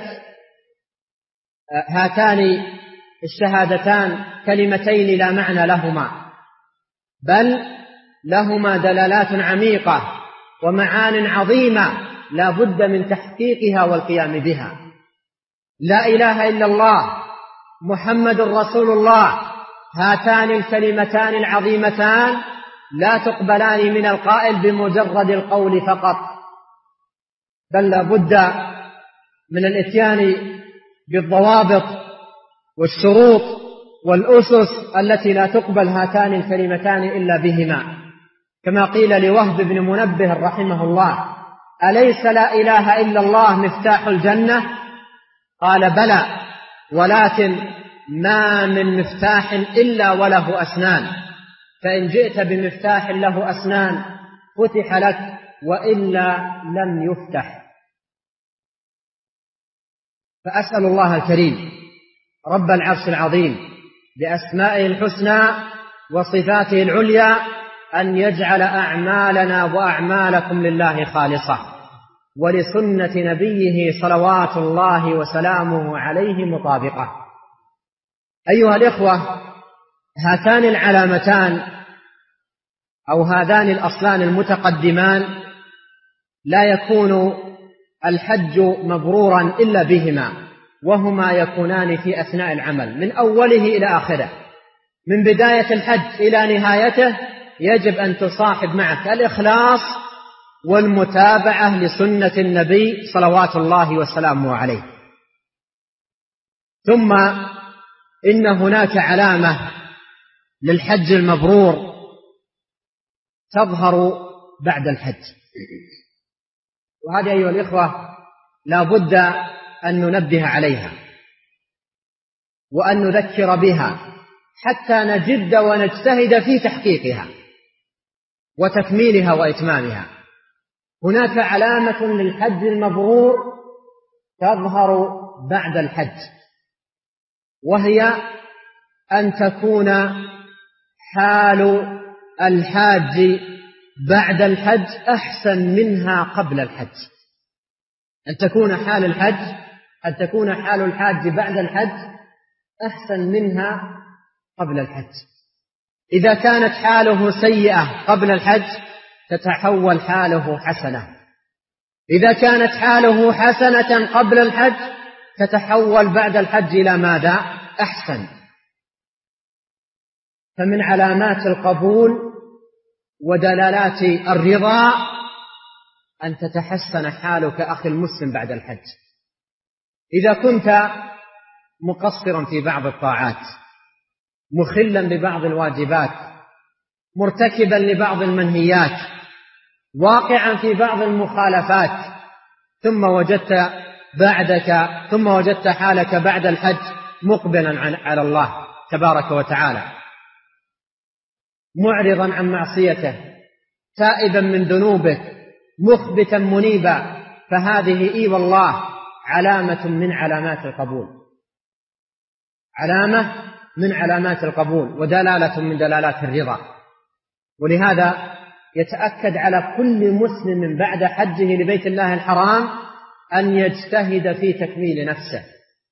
هاتان الشهادتان كلمتين لا معنى لهما، بل لهما دلالات عميقة ومعان عظيمة لا بد من تحقيقها والقيام بها. لا إله إلا الله محمد رسول الله، هاتان الكلمتان العظيمتان لا تقبلان من القائل بمجرد القول فقط، بل لا بد من الاتيان بالضوابط والشروط والأسس التي لا تقبل هاتان الكلمتان إلا بهما. كما قيل لوهب بن منبه رحمه الله: أليس لا إله إلا الله مفتاح الجنة؟ قال: بلى، ولكن ما من مفتاح إلا وله أسنان، فإن جئت بمفتاح له أسنان فتح لك، وإلا لم يفتح. فأسأل الله الكريم رب العرش العظيم بأسمائه الحسنى وصفاته العليا أن يجعل أعمالنا وأعمالكم لله خالصة ولسنة نبيه صلوات الله وسلامه عليه مطابقة. أيها الإخوة، هاتان العلامتان أو هذان الأصلان المتقدمان لا يكون الحج مبرورا إلا بهما، وهما يكونان في أثناء العمل من أوله إلى آخره. من بداية الحج إلى نهايته يجب أن تصاحب معك الإخلاص والمتابعة لسنة النبي صلوات الله وسلامه عليه. ثم إن هناك علامة للحج المبرور تظهر بعد الحج، وهذه أيها الإخوة لا بد أن ننبه عليها وأن نذكر بها حتى نجد ونجتهد في تحقيقها وتكميلها وإتمامها. هناك علامة للحج المبرور تظهر بعد الحج، وهي أن تكون حال الحاج بعد الحج أحسن منها قبل الحج. أن تكون حال الحاج بعد الحج أحسن منها قبل الحج. إذا كانت حاله سيئة قبل الحج تتحول حاله حسنة، إذا كانت حاله حسنة قبل الحج تتحول بعد الحج إلى ماذا؟ أحسن. فمن علامات القبول ودلالات الرضا أن تتحسن حالك أخي المسلم بعد الحج. إذا كنت مقصرا في بعض الطاعات، مخلا ببعض الواجبات، مرتكبا لبعض المنهيات، واقعا في بعض المخالفات، ثم وجدت حالك بعد الحج مقبلا على الله تبارك وتعالى، معرضا عن معصيته، تائبا من ذنوبه، مخبتا منيبا، فهذه والله علامة من علامات القبول، علامة من علامات القبول ودلالة من دلالات الرضا. ولهذا يتأكد على كل مسلم بعد حجه لبيت الله الحرام أن يجتهد في تكميل نفسه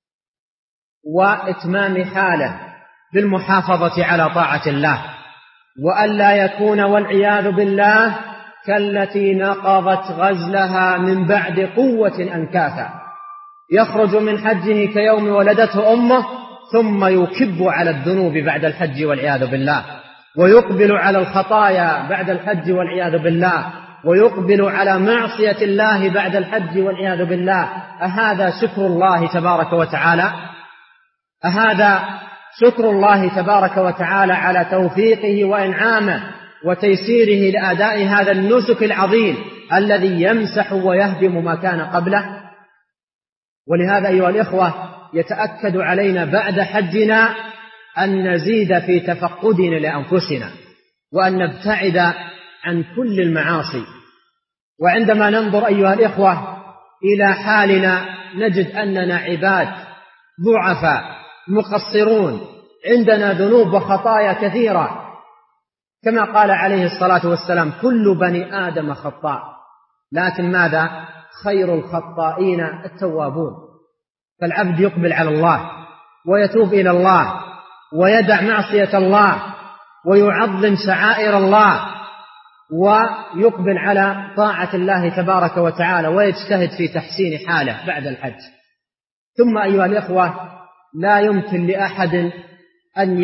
وإتمام حاله بالمحافظة على طاعة الله، وأن لا يكون والعياذ بالله كالتي نقضت غزلها من بعد قوة أنكاثا، يخرج من حجه كيوم ولدته أمه ثم يكب على الذنوب بعد الحج والعياذ بالله، ويقبل على الخطايا بعد الحج والعياذ بالله، ويقبل على معصية الله بعد الحج والعياذ بالله. أهذا شكر الله تبارك وتعالى؟ أهذا شكر الله تبارك وتعالى على توفيقه وإنعامه وتيسيره لأداء هذا النسك العظيم الذي يمسح ويهدم ما كان قبله؟ ولهذا أيها الإخوة يتأكد علينا بعد حجنا أن نزيد في تفقدنا لأنفسنا وأن نبتعد عن كل المعاصي. وعندما ننظر أيها الإخوة إلى حالنا نجد أننا عباد ضعفاء مقصرون، عندنا ذنوب وخطايا كثيرة، كما قال عليه الصلاة والسلام: كل بني آدم خطاء، لكن ماذا؟ خير الخطائين التوابون. فالعبد يقبل على الله ويتوب إلى الله ويدع معصية الله ويعظم شعائر الله ويقبل على طاعة الله تبارك وتعالى ويجتهد في تحسين حاله بعد الحج. ثم أيها الإخوة، لا يمكن لأحد أن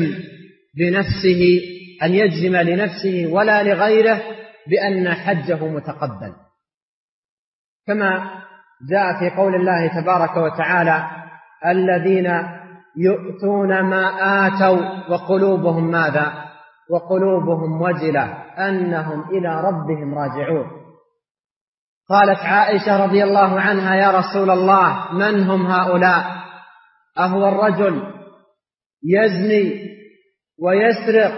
يجزم لنفسه ولا لغيره بأن حجه متقبل، كما جاء في قول الله تبارك وتعالى: الذين يؤتون ما آتوا وقلوبهم ماذا؟ وقلوبهم وجلة أنهم إلى ربهم راجعون. قالت عائشة رضي الله عنها: يا رسول الله، من هم هؤلاء؟ أهو الرجل يزني ويسرق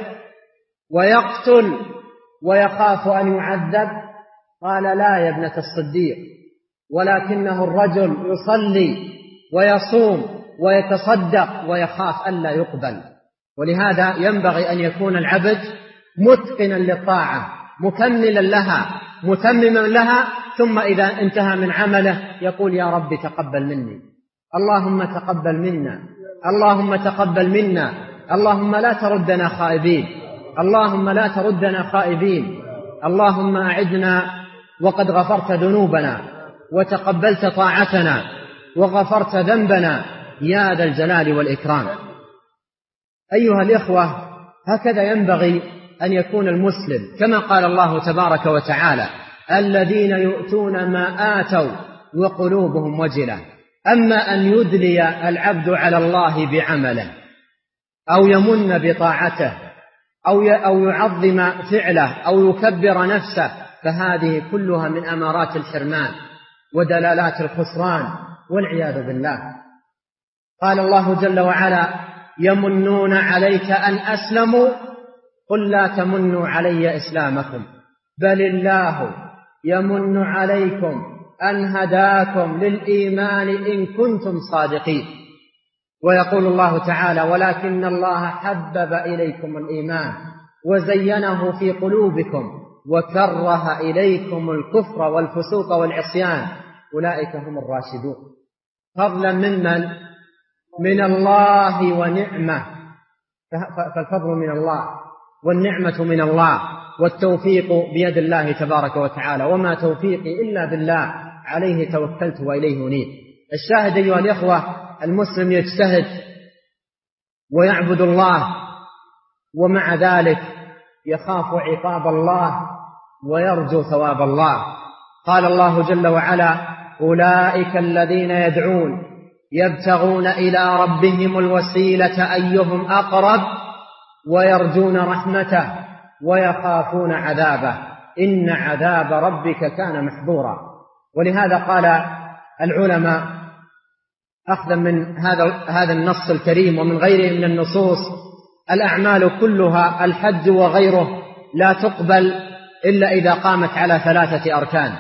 ويقتل ويخاف أن يعذب؟ قال: لا يا ابنة الصديق، ولكنه الرجل يصلي ويصوم ويتصدق ويخاف ألا يقبل. ولهذا ينبغي أن يكون العبد متقنا للطاعة، مكملا لها، متمما لها، ثم إذا انتهى من عمله يقول: يا رب تقبل مني، اللهم تقبل منا، اللهم تقبل منا، اللهم لا تردنا خائبين، اللهم لا تردنا خائبين، اللهم أعدنا وقد غفرت ذنوبنا وتقبلت طاعتنا وغفرت ذنبنا يا ذا الجلال والإكرام. أيها الإخوة، هكذا ينبغي أن يكون المسلم، كما قال الله تبارك وتعالى: الذين يؤتون ما آتوا وقلوبهم وجلة. أما أن يدلي العبد على الله بعمله أو يمن بطاعته أو يعظم فعله أو يكبر نفسه، فهذه كلها من أمارات الحرمان ودلالات الخسران والعياذ بالله. قال الله جل وعلا: يمنون عليك أن أسلموا قل لا تمنوا علي إسلامكم بل الله يمن عليكم أن هداكم للإيمان إن كنتم صادقين. ويقول الله تعالى: ولكن الله حبب إليكم الإيمان وزينه في قلوبكم وكره إليكم الكفر والفسوق والعصيان أولئك هم الراشدون. فضلا من الله ونعمة، فالفضل من الله والنعمة من الله والتوفيق بيد الله تبارك وتعالى، وما توفيقي إلا بالله عليه توكلت وإليه أنيب. الشاهد أيها الإخوة، المسلم يجتهد ويعبد الله، ومع ذلك يخاف عقاب الله ويرجو ثواب الله. قال الله جل وعلا: أولئك الذين يدعون يبتغون إلى ربهم الوسيلة أيهم أقرب ويرجون رحمته ويخافون عذابه إن عذاب ربك كان محظورا. ولهذا قال العلماء أخذا من هذا النص الكريم ومن غيره من النصوص: الأعمال كلها الحج وغيره لا تقبل إلا إذا قامت على 3 أركان: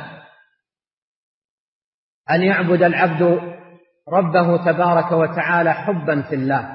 أن يعبد العبد ربه تبارك وتعالى حبا في الله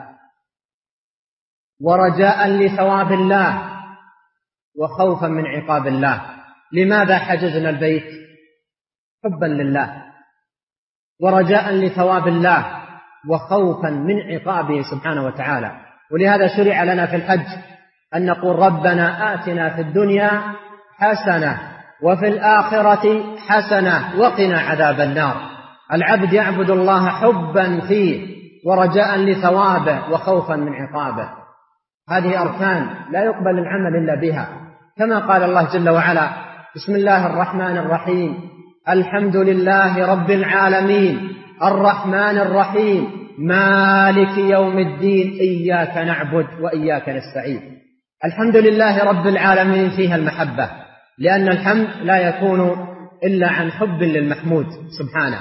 ورجاء لثواب الله وخوفا من عقاب الله. لماذا حججنا البيت؟ حبا لله ورجاء لثواب الله وخوفا من عقابه سبحانه وتعالى. ولهذا شرع لنا في الحج أن نقول: ربنا آتنا في الدنيا حسنة وفي الآخرة حسنة وقنا عذاب النار. العبد يعبد الله حبا فيه ورجاء لثوابه وخوفا من عقابه. هذه أركان لا يقبل العمل إلا بها، كما قال الله جل وعلا: بسم الله الرحمن الرحيم الحمد لله رب العالمين الرحمن الرحيم مالك يوم الدين إياك نعبد وإياك نستعين. الحمد لله رب العالمين فيها المحبة، لأن الحمد لا يكون إلا عن حب للمحمود سبحانه.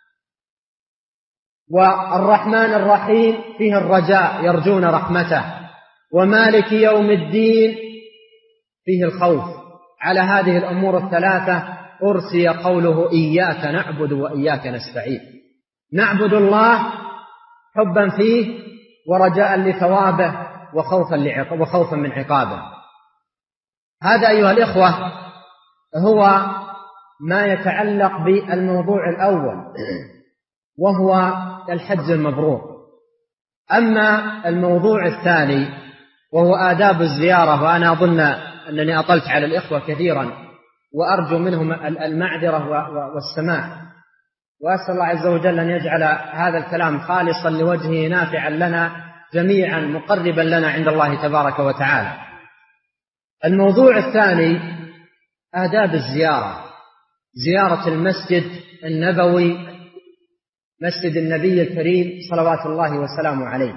والرحمن الرحيم فيه الرجاء، يرجون رحمته. ومالك يوم الدين فيه الخوف. على هذه الأمور الثلاثة أرسي قوله إياك نعبد وإياك نستعين. نعبد الله حبا فيه ورجاء لثوابه وخوفا من عقابه. هذا أيها الإخوة هو ما يتعلق بالموضوع الأول، وهو الحج المبرور. أما الموضوع الثاني وهو آداب الزيارة، وأنا أظن أنني أطلت على الإخوة كثيرا وأرجو منهم المعذرة والسماع، وأسأل الله عز وجل أن يجعل هذا الكلام خالصا لوجهه نافعا لنا جميعا مقربا لنا عند الله تبارك وتعالى. الموضوع الثاني آداب الزيارة، زيارة المسجد النبوي، مسجد النبي الكريم صلوات الله وسلامه عليه.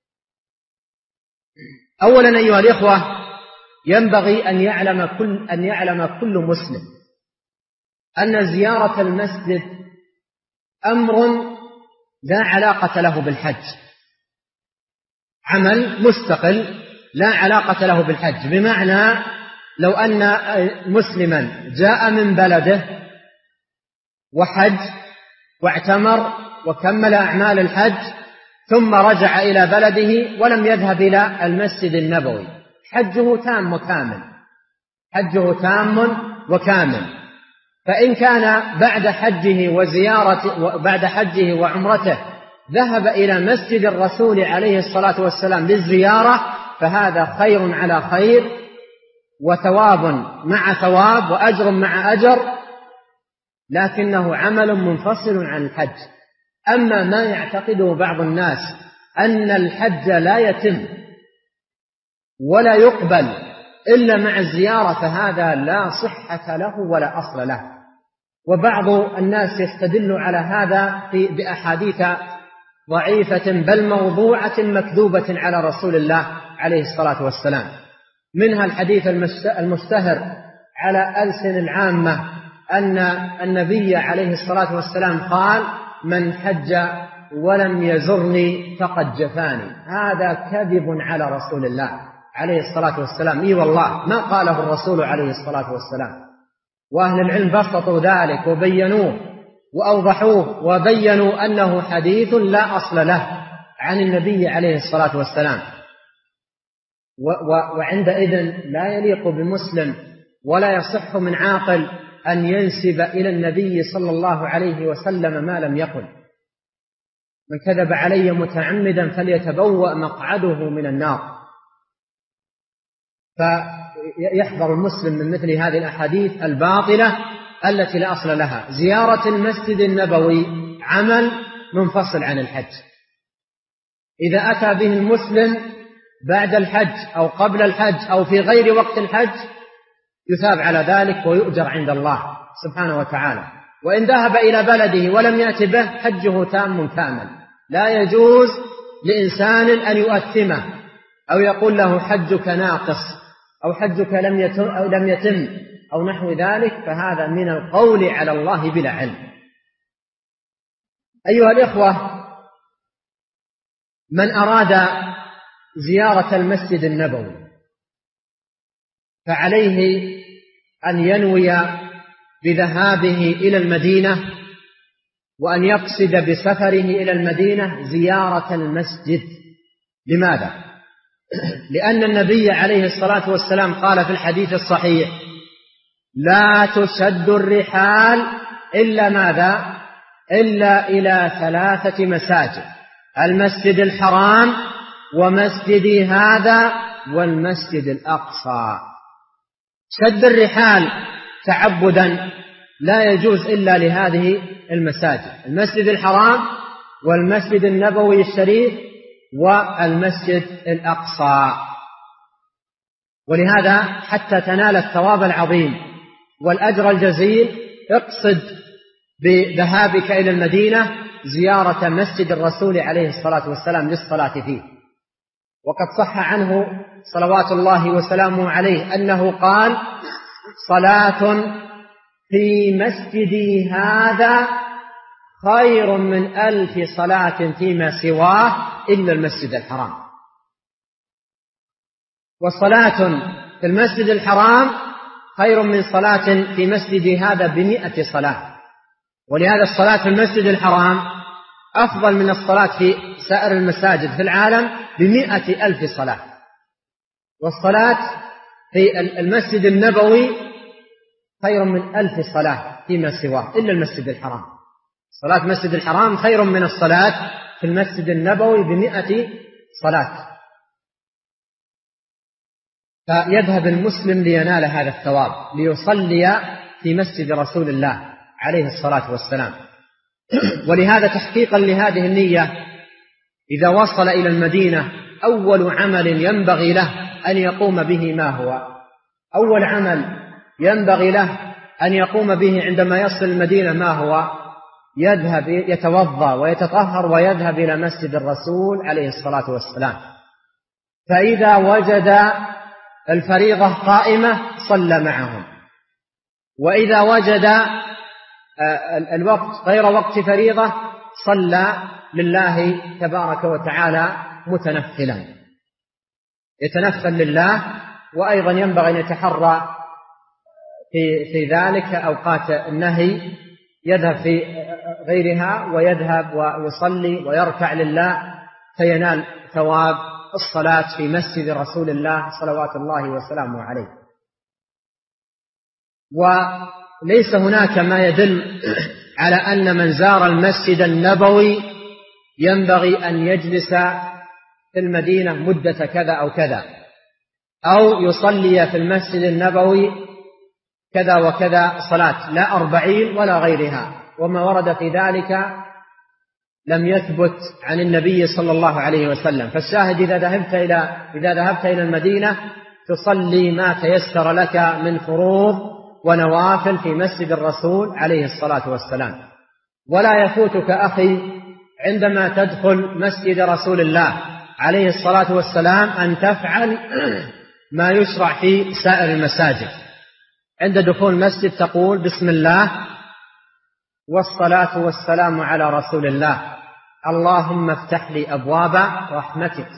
أولا أيها الإخوة ينبغي أن يعلم كل مسلم أن زيارة المسجد أمر لا علاقة له بالحج، عمل مستقل لا علاقة له بالحج. بمعنى لو أن مسلما جاء من بلده وحج واعتمر وكمل أعمال الحج ثم رجع إلى بلده ولم يذهب إلى المسجد النبوي، حجه تام وكامل، حجه تام وكامل. فإن كان بعد حجه وعمرته ذهب إلى مسجد الرسول عليه الصلاة والسلام للزيارة، فهذا خير على خير، وثواب مع ثواب، وأجر مع أجر، لكنه عمل منفصل عن الحج. أما ما يعتقده بعض الناس أن الحج لا يتم ولا يقبل إلا مع الزيارة، فهذا لا صحة له ولا أصل له. وبعض الناس يستدل على هذا بأحاديث ضعيفة بل موضوعة مكذوبة على رسول الله عليه الصلاة والسلام، منها الحديث المشتهر على ألسن العامة أن النبي عليه الصلاة والسلام قال: من حج ولم يزرني فقد جفاني. هذا كذب على رسول الله عليه الصلاة والسلام. إي والله ما قاله الرسول عليه الصلاة والسلام، وأهل العلم بسطوا ذلك وبينوه وأوضحوه وبينوا أنه حديث لا أصل له عن النبي عليه الصلاة والسلام. وعندئذ لا يليق بمسلم ولا يصح من عاقل أن ينسب إلى النبي صلى الله عليه وسلم ما لم يقل. من كذب علي متعمدا فليتبوأ مقعده من النار. فيحذر المسلم من مثل هذه الأحاديث الباطلة التي لا أصل لها. زيارة المسجد النبوي عمل منفصل عن الحج، إذا أتى به المسلم بعد الحج أو قبل الحج أو في غير وقت الحج يثاب على ذلك ويؤجر عند الله سبحانه وتعالى. وإن ذهب إلى بلده ولم يأت به حجه تام كامل. لا يجوز لإنسان أن يؤثمه أو يقول له حجك ناقص أو حجك لم يتم أو نحو ذلك، فهذا من القول على الله بلا علم. أيها الإخوة، من أراد زيارة المسجد النبوي فعليه أن ينوي بذهابه إلى المدينة وأن يقصد بسفره إلى المدينة زيارة المسجد. لماذا؟ لأن النبي عليه الصلاة والسلام قال في الحديث الصحيح: لا تشد الرحال إلا ماذا؟ إلا إلى 3 مساجد: المسجد الحرام ومسجدي هذا والمسجد الأقصى. شد الرحال تعبدا لا يجوز إلا لهذه المساجد: المسجد الحرام والمسجد النبوي الشريف والمسجد الأقصى. ولهذا حتى تنال الثواب العظيم والأجر الجزيل اقصد بذهابك إلى المدينة زيارة مسجد الرسول عليه الصلاة والسلام للصلاة فيه. وقد صح عنه صلوات الله وسلامه عليه أنه قال: صلاة في مسجدي هذا خير من 1000 صلاة فيما سواه إلا المسجد الحرام. وصلاة في المسجد الحرام خير من صلاة في مسجد هذا ب100 صلاة. ولهذا الصلاة في المسجد الحرام أفضل من الصلاة في سائر المساجد في العالم ب100,000 صلاة. والصلاة في المسجد النبوي خير من 1000 صلاة فيما سواه إلا المسجد الحرام. صلاة المسجد الحرام خير من الصلاة في المسجد النبوي ب100 صلاة. فيذهب المسلم لينال هذا الثواب، ليصلي في مسجد رسول الله عليه الصلاة والسلام. ولهذا تحقيقا لهذه النية إذا وصل إلى المدينة أول عمل ينبغي له أن يقوم به ما هو؟ أول عمل ينبغي له أن يقوم به عندما يصل المدينة ما هو؟ يذهب يتوضأ ويتطهر ويذهب إلى مسجد الرسول عليه الصلاة والسلام. فإذا وجد الفريضة قائمة صلى معهم، وإذا وجد الوقت غير وقت فريضة صلى لله تبارك وتعالى متنفلا، يتنفل لله. وأيضا ينبغي أن يتحرى في ذلك أوقات النهي، يذهب في غيرها ويذهب ويصلي ويركع لله فينال ثواب الصلاة في مسجد رسول الله صلوات الله وسلامه عليه. وليس هناك ما يدل على أن من زار المسجد النبوي ينبغي أن يجلس في المدينة مدة كذا أو كذا، أو يصلي في المسجد النبوي كذا وكذا صلاة، لا 40 ولا غيرها. وما ورد في ذلك لم يثبت عن النبي صلى الله عليه وسلم. فالشاهد إذا ذهبت إلى المدينة تصلي ما تيسر لك من فروض ونوافل في مسجد الرسول عليه الصلاة والسلام. ولا يفوتك أخي عندما تدخل مسجد رسول الله عليه الصلاة والسلام أن تفعل ما يشرع في سائر المساجد. عند دخول المسجد تقول بسم الله والصلاة والسلام على رسول الله، اللهم افتح لي أبواب رحمتك.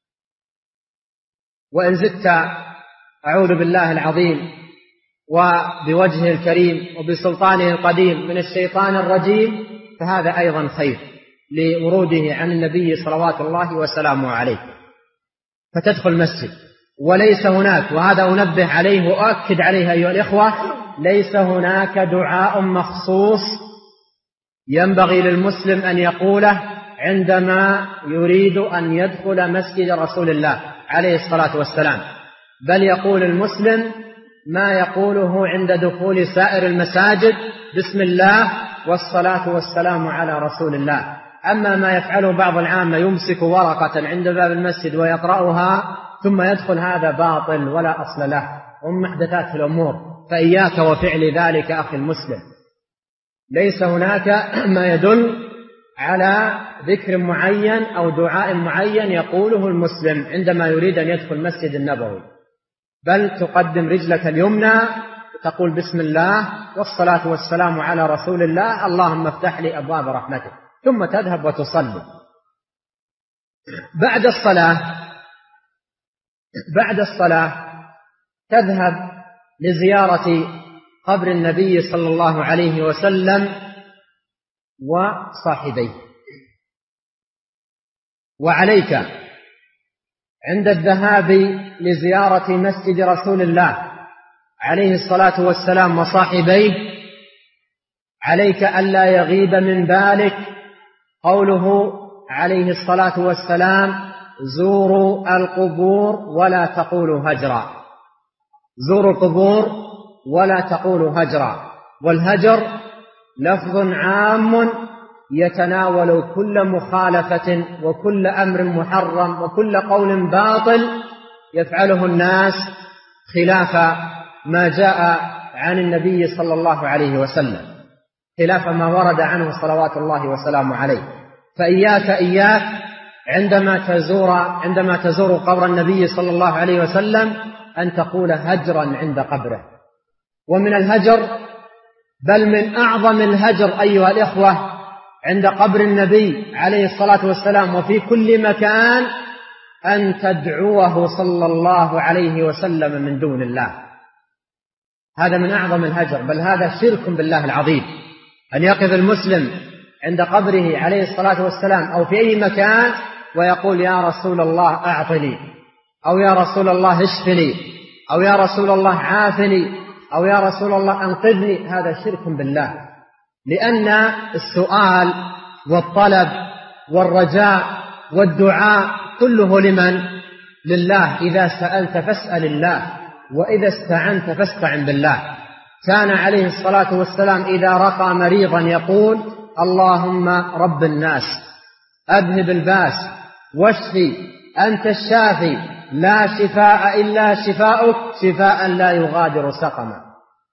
وإن زدت أعوذ بالله العظيم وبوجهه الكريم وبسلطانه القديم من الشيطان الرجيم فهذا أيضا خير لوروده عن النبي صلوات الله وسلامه عليه. فتدخل المسجد وليس هناك، وهذا أنبه عليه وأؤكد عليه أيها الإخوة، ليس هناك دعاء مخصوص ينبغي للمسلم أن يقوله عندما يريد أن يدخل مسجد رسول الله عليه الصلاة والسلام، بل يقول المسلم ما يقوله عند دخول سائر المساجد بسم الله والصلاة والسلام على رسول الله. أما ما يفعله بعض العامة يمسك ورقة عند باب المسجد ويقرأها ثم يدخل، هذا باطل ولا أصل له ومن محدثات في الأمور. فإياك وفعل ذلك أخي المسلم. ليس هناك ما يدل على ذكر معين أو دعاء معين يقوله المسلم عندما يريد أن يدخل المسجد النبوي، بل تقدم رجلك اليمنى تقول بسم الله والصلاة والسلام على رسول الله، اللهم افتح لي أبواب رحمتك، ثم تذهب وتصلي. بعد الصلاة تذهب لزيارة قبر النبي صلى الله عليه وسلم وصاحبيه. وعليك عند الذهاب لزيارة مسجد رسول الله عليه الصلاة والسلام وصاحبيه عليك ألا يغيب من بالك قوله عليه الصلاة والسلام زوروا القبور ولا تقولوا هجرا. زوروا القبور ولا تقولوا هجرا. والهجر لفظ عام يتناول كل مخالفة وكل أمر محرم وكل قول باطل يفعله الناس خلاف ما جاء عن النبي صلى الله عليه وسلم، خلاف ما ورد عنه صلوات الله وسلامه عليه. فإياك عندما تزور قبر النبي صلى الله عليه وسلم أن تقول هجرا عند قبره. ومن الهجر، بل من أعظم الهجر أيها الإخوة عند قبر النبي عليه الصلاة والسلام وفي كل مكان أن تدعوه صلى الله عليه وسلم من دون الله. هذا من أعظم الهجر، بل هذا شرك بالله العظيم، أن يقف المسلم عند قبره عليه الصلاة والسلام أو في أي مكان ويقول يا رسول الله أعطني، أو يا رسول الله اشفني، أو يا رسول الله عافني، أو يا رسول الله أنقذني. هذا شرك بالله، لأن السؤال والطلب والرجاء والدعاء كله لمن؟ لله. إذا سألت فاسأل الله، وإذا استعنت فاستعن بالله. كان عليه الصلاة والسلام إذا رقى مريضا يقول اللهم رب الناس أذهب الباس واشفي أنت الشافي لا شفاء إلا شفاؤك شفاء لا يغادر سقما.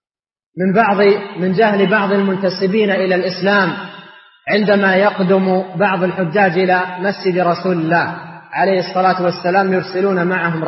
من جهل بعض المنتسبين إلى الإسلام عندما يقدم بعض الحجاج إلى مسجد رسول الله عليه الصلاة والسلام يرسلون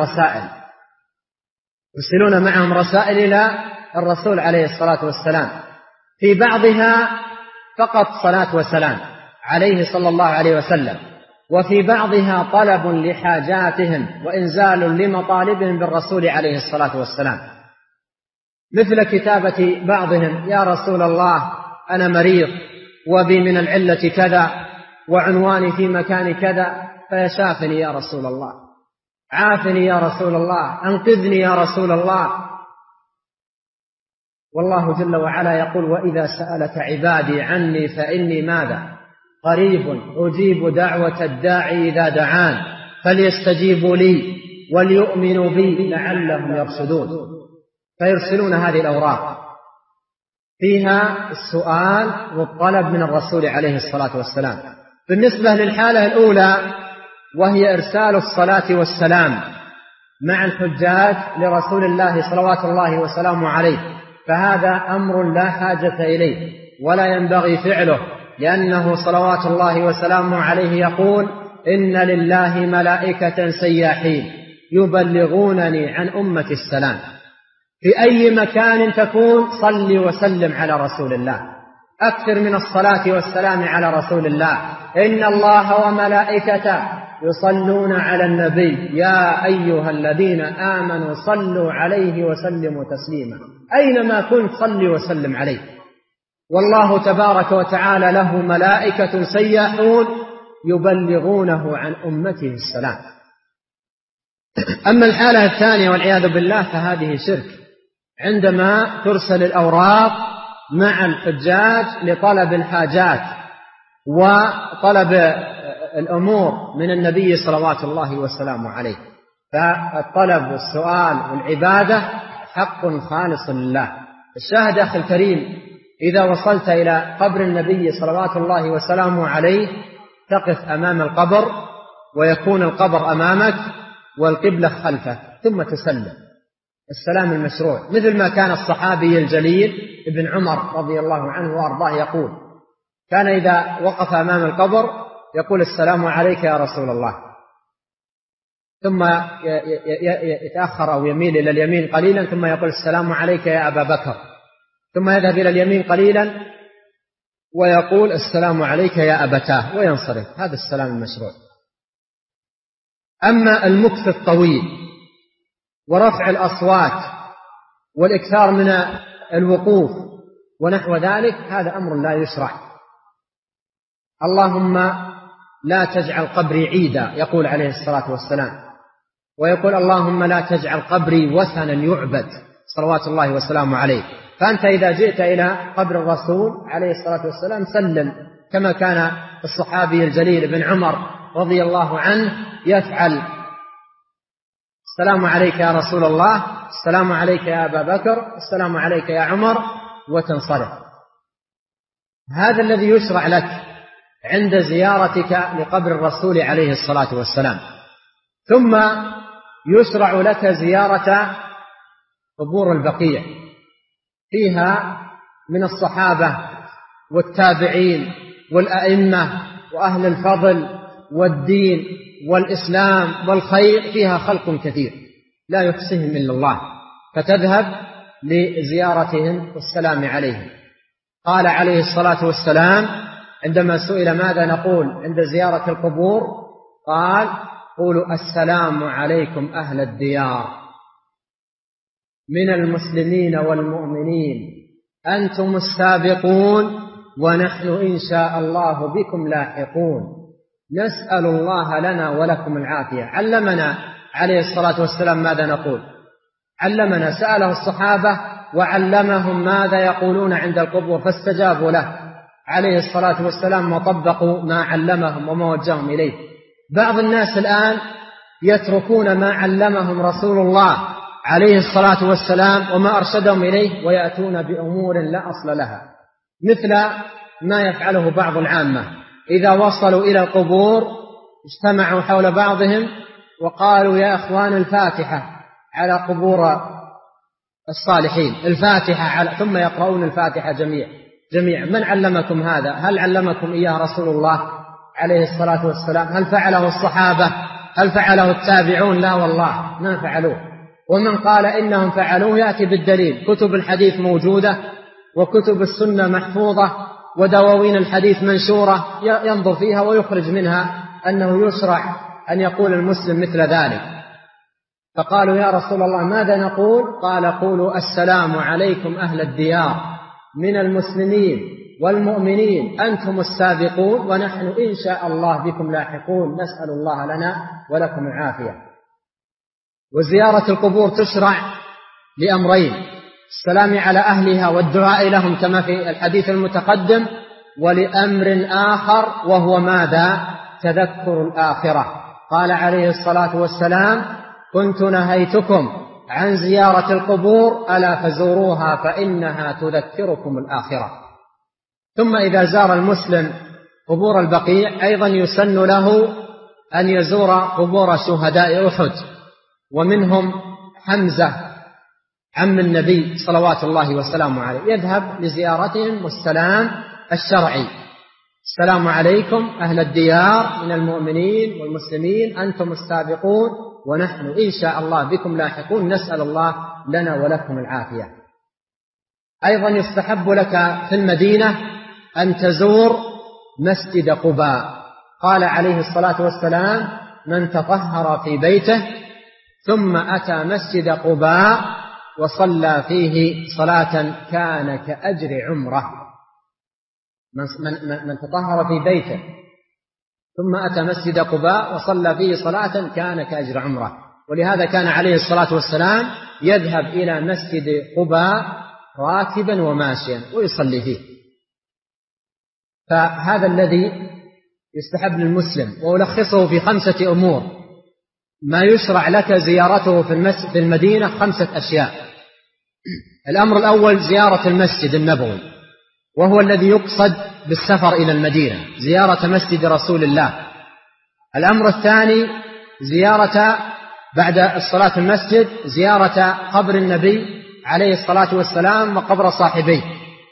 معهم رسائل إلى الرسول عليه الصلاة والسلام، في بعضها فقط صلاة وسلام عليه صلى الله عليه وسلم، وفي بعضها طلب لحاجاتهم وإنزال لمطالبهم بالرسول عليه الصلاة والسلام، مثل كتابة بعضهم يا رسول الله أنا مريض وبي من العلة كذا وعنواني في مكان كذا فيشافني يا رسول الله، عافني يا رسول الله، أنقذني يا رسول الله. والله جل وعلا يقول وإذا سألك عبادي عني فإني ماذا؟ قريب أجيب دعوة الداعي إذا دعان فليستجيبوا لي وليؤمنوا بي لعلهم يرشدون. فيرسلون هذه الأوراق فيها السؤال والطلب من الرسول عليه الصلاة والسلام. بالنسبة للحالة الأولى وهي إرسال الصلاة والسلام مع الحجاج لرسول الله صلوات الله وسلامه عليه، فهذا أمر لا حاجة إليه ولا ينبغي فعله، لأنه صلوات الله وسلامه عليه يقول إن لله ملائكة سياحين يبلغونني عن أمة السلام. في أي مكان تكون صل وسلم على رسول الله، أكثر من الصلاة والسلام على رسول الله. إن الله وملائكته يصلون على النبي يا أيها الذين آمنوا صلوا عليه وسلموا تسليما. أينما كنت صل وسلم عليه. والله تبارك وتعالى له ملائكة سياحون يبلغونه عن أمته السلام. أما الحالة الثانية والعياذ بالله فهذه شرك، عندما ترسل الأوراق مع الحجاج لطلب الحاجات وطلب الأمور من النبي صلوات الله وسلامه عليه. فالطلب والسؤال والعبادة حق خالص لله. الشاهد أخي الكريم، إذا وصلت إلى قبر النبي صلوات الله وسلامه عليه تقف أمام القبر ويكون القبر أمامك والقبلة خلفك، ثم تسلم السلام المشروع، مثل ما كان الصحابي الجليل ابن عمر رضي الله عنه وأرضاه يقول، كان إذا وقف أمام القبر يقول السلام عليك يا رسول الله، ثم يتأخر أو يميل إلى اليمين قليلا ثم يقول السلام عليك يا أبا بكر، ثم يذهب إلى اليمين قليلا ويقول السلام عليك يا أبتاه وينصرف. هذا السلام المشروع. أما المكث الطويل ورفع الأصوات والإكثار من الوقوف ونحو ذلك هذا أمر لا يشرع. اللهم لا تجعل قبري عيدا يقول عليه الصلاة والسلام، ويقول اللهم لا تجعل قبري وثنا يعبد صلوات الله وسلامه عليه. فأنت إذا جئت إلى قبر الرسول عليه الصلاة والسلام سلم كما كان الصحابي الجليل بن عمر رضي الله عنه يفعل، السلام عليك يا رسول الله، السلام عليك يا أبا بكر، السلام عليك يا عمر، وتنصرف. هذا الذي يشرع لك عند زيارتك لقبر الرسول عليه الصلاة والسلام. ثم يشرع لك زيارة قبور البقيع، فيها من الصحابة والتابعين والأئمة وأهل الفضل والدين والإسلام والخير، فيها خلق كثير لا يحصيهم إلا الله، فتذهب لزيارتهم والسلام عليهم. قال عليه الصلاة والسلام عندما سئل ماذا نقول عند زيارة القبور قال قولوا السلام عليكم أهل الديار. من المسلمين والمؤمنين أنتم السابقون ونحن إن شاء الله بكم لاحقون نسأل الله لنا ولكم العافية. علمنا عليه الصلاة والسلام ماذا نقول، علمنا، سأله الصحابة وعلمهم ماذا يقولون عند القبور فاستجابوا له عليه الصلاة والسلام وطبقوا ما علمهم وما وجههم إليه. بعض الناس الآن يتركون ما علمهم رسول الله عليه الصلاة والسلام وما أرشدهم إليه ويأتون بأمور لا أصل لها، مثل ما يفعله بعض العامة إذا وصلوا إلى القبور اجتمعوا حول بعضهم وقالوا يا أخوان الفاتحة على قبور الصالحين، الفاتحة ثم يقرؤون الفاتحة جميعا. من علمكم هذا؟ هل علمكم إياه رسول الله عليه الصلاة والسلام؟ هل فعله الصحابة؟ هل فعله التابعون؟ لا والله ما فعلوه. ومن قال إنهم فعلوه يأتي بالدليل، كتب الحديث موجودة وكتب السنة محفوظة ودواوين الحديث منشورة، ينظر فيها ويخرج منها أنه يشرع أن يقول المسلم مثل ذلك. فقالوا يا رسول الله ماذا نقول؟ قال قولوا السلام عليكم أهل الديار من المسلمين والمؤمنين أنتم السابقون ونحن إن شاء الله بكم لاحقون نسأل الله لنا ولكم العافية. وزيارة القبور تشرع لأمرين: السلام على أهلها والدعاء لهم كما في الحديث المتقدم، ولأمر آخر وهو ماذا؟ تذكر الآخرة. قال عليه الصلاة والسلام كنت نهيتكم عن زيارة القبور ألا فزوروها فإنها تذكركم الآخرة. ثم إذا زار المسلم قبور البقيع أيضا يسن له أن يزور قبور شهداء أحد، ومنهم حمزة عم النبي صلوات الله وسلامه عليه، يذهب لزيارتهم والسلام الشرعي: السلام عليكم أهل الديار من المؤمنين والمسلمين أنتم السابقون ونحن إن شاء الله بكم لاحقون نسأل الله لنا ولكم العافية. أيضا يستحب لك في المدينة أن تزور مسجد قباء. قال عليه الصلاة والسلام من تطهر في بيته ثم أتى مسجد قباء وصلى فيه صلاة كان كأجر عمره. من تطهر في بيته ثم أتى مسجد قباء وصلى فيه صلاة كان كأجر عمره. ولهذا كان عليه الصلاة والسلام يذهب إلى مسجد قباء راكبا وماشيا ويصلي فيه. فهذا الذي يستحب للمسلم، وألخصه في 5 أمور ما يشرع لك زيارته في المدينة: 5 أشياء. الأمر الأول زيارة المسجد النبوي، وهو الذي يقصد بالسفر إلى المدينة، زيارة مسجد رسول الله. الأمر الثاني زيارة بعد الصلاة المسجد زيارة قبر النبي عليه الصلاة والسلام وقبر صاحبيه.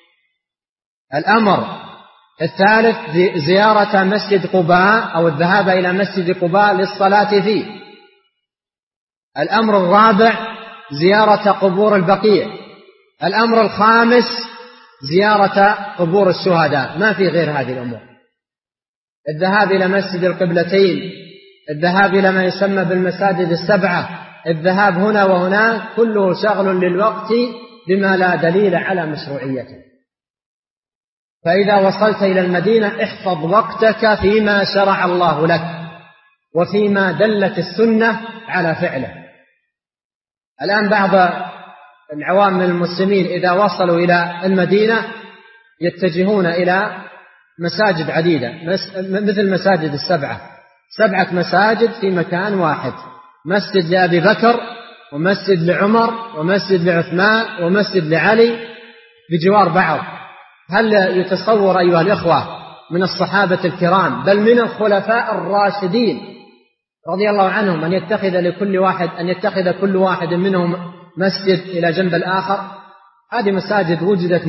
الأمر الثالث زيارة مسجد قباء أو الذهاب إلى مسجد قباء للصلاة فيه. الأمر الرابع زيارة قبور البقيع. الأمر الخامس زيارة قبور الشهداء. ما في غير هذه الأمور: الذهاب إلى مسجد القبلتين، الذهاب إلى ما يسمى بالمساجد 7، الذهاب هنا وهناك، كله شغل للوقت بما لا دليل على مشروعيته. فإذا وصلت إلى المدينة احفظ وقتك فيما شرع الله لك وفيما دلت السنة على فعله. الآن بعض العوام من المسلمين إذا وصلوا إلى المدينة يتجهون إلى مساجد عديدة مثل مساجد 7 مساجد في مكان واحد: مسجد لأبي بكر ومسجد لعمر ومسجد لعثمان ومسجد لعلي بجوار بعض. هل يتصور أيها الإخوة من الصحابة الكرام بل من الخلفاء الراشدين رضي الله عنهم أن يتخذ كل واحد منهم مسجد إلى جنب الآخر؟ هذه مساجد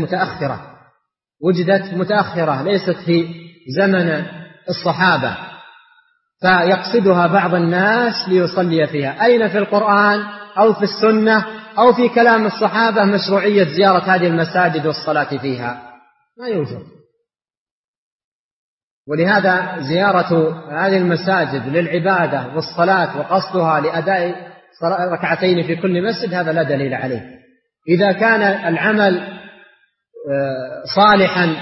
وجدت متأخرة ليست في زمن الصحابة، فيقصدها بعض الناس ليصلي فيها. أين في القرآن أو في السنة أو في كلام الصحابة مشروعية زيارة هذه المساجد والصلاة فيها؟ ما يوجد. ولهذا زيارة هذه المساجد للعبادة والصلاة وقصدها لأداء ركعتين في كل مسجد هذا لا دليل عليه. إذا كان العمل صالحا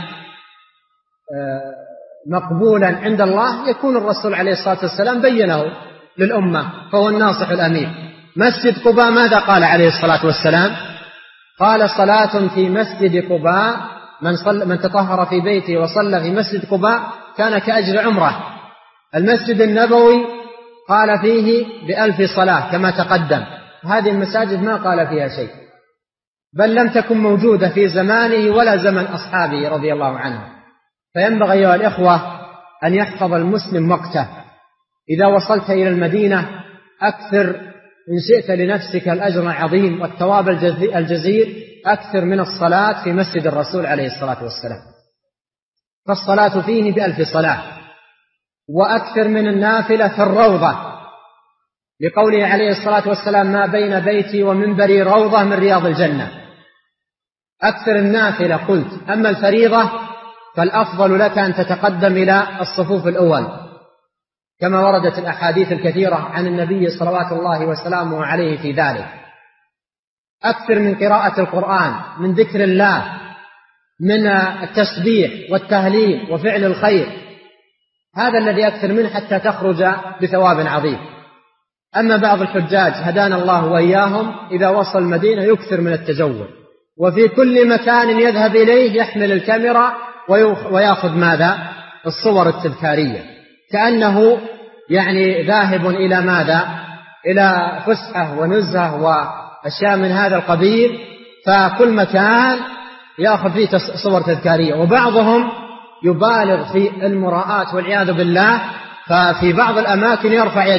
مقبولا عند الله يكون الرسول عليه الصلاة والسلام بينه للأمة، فهو الناصح الأمين. مسجد قباء ماذا قال عليه الصلاة والسلام؟ قال صلاة في مسجد قباء من تطهر في بيته وصلى في مسجد قباء كان كأجر عمره. المسجد النبوي قال فيه ب1000 صلاة كما تقدم. هذه المساجد ما قال فيها شيء، بل لم تكن موجودة في زمانه ولا زمن أصحابه رضي الله عنهم. فينبغي أيها الإخوة أن يحفظ المسلم وقته. إذا وصلت إلى المدينة أكثر إن شئت لنفسك الأجر العظيم والثواب الجزيل أكثر من الصلاة في مسجد الرسول عليه الصلاة والسلام، فالصلاة فيه ب1000 صلاة، وأكثر من النافلة في الروضة، لقوله عليه الصلاة والسلام ما بين بيتي ومنبري روضة من رياض الجنة. أكثر النافلة قلت. أما الفريضة فالأفضل لك أن تتقدم إلى الصفوف الأول كما وردت الأحاديث الكثيرة عن النبي صلوات الله وسلامه عليه في ذلك. أكثر من قراءة القرآن، من ذكر الله، من التسبيح والتهليل وفعل الخير، هذا الذي أكثر منه حتى تخرج بثواب عظيم. أما بعض الحجاج هدانا الله وإياهم إذا وصل المدينة يكثر من التجول، وفي كل مكان يذهب إليه يحمل الكاميرا ويأخذ ماذا؟ الصور التذكارية، كأنه يعني ذاهب إلى ماذا؟ إلى فسحة ونزهة وأشياء من هذا القبيل، فكل مكان يأخذ فيه صور تذكارية. وبعضهم يبالغ في المراءات والعياذ بالله، ففي بعض الأماكن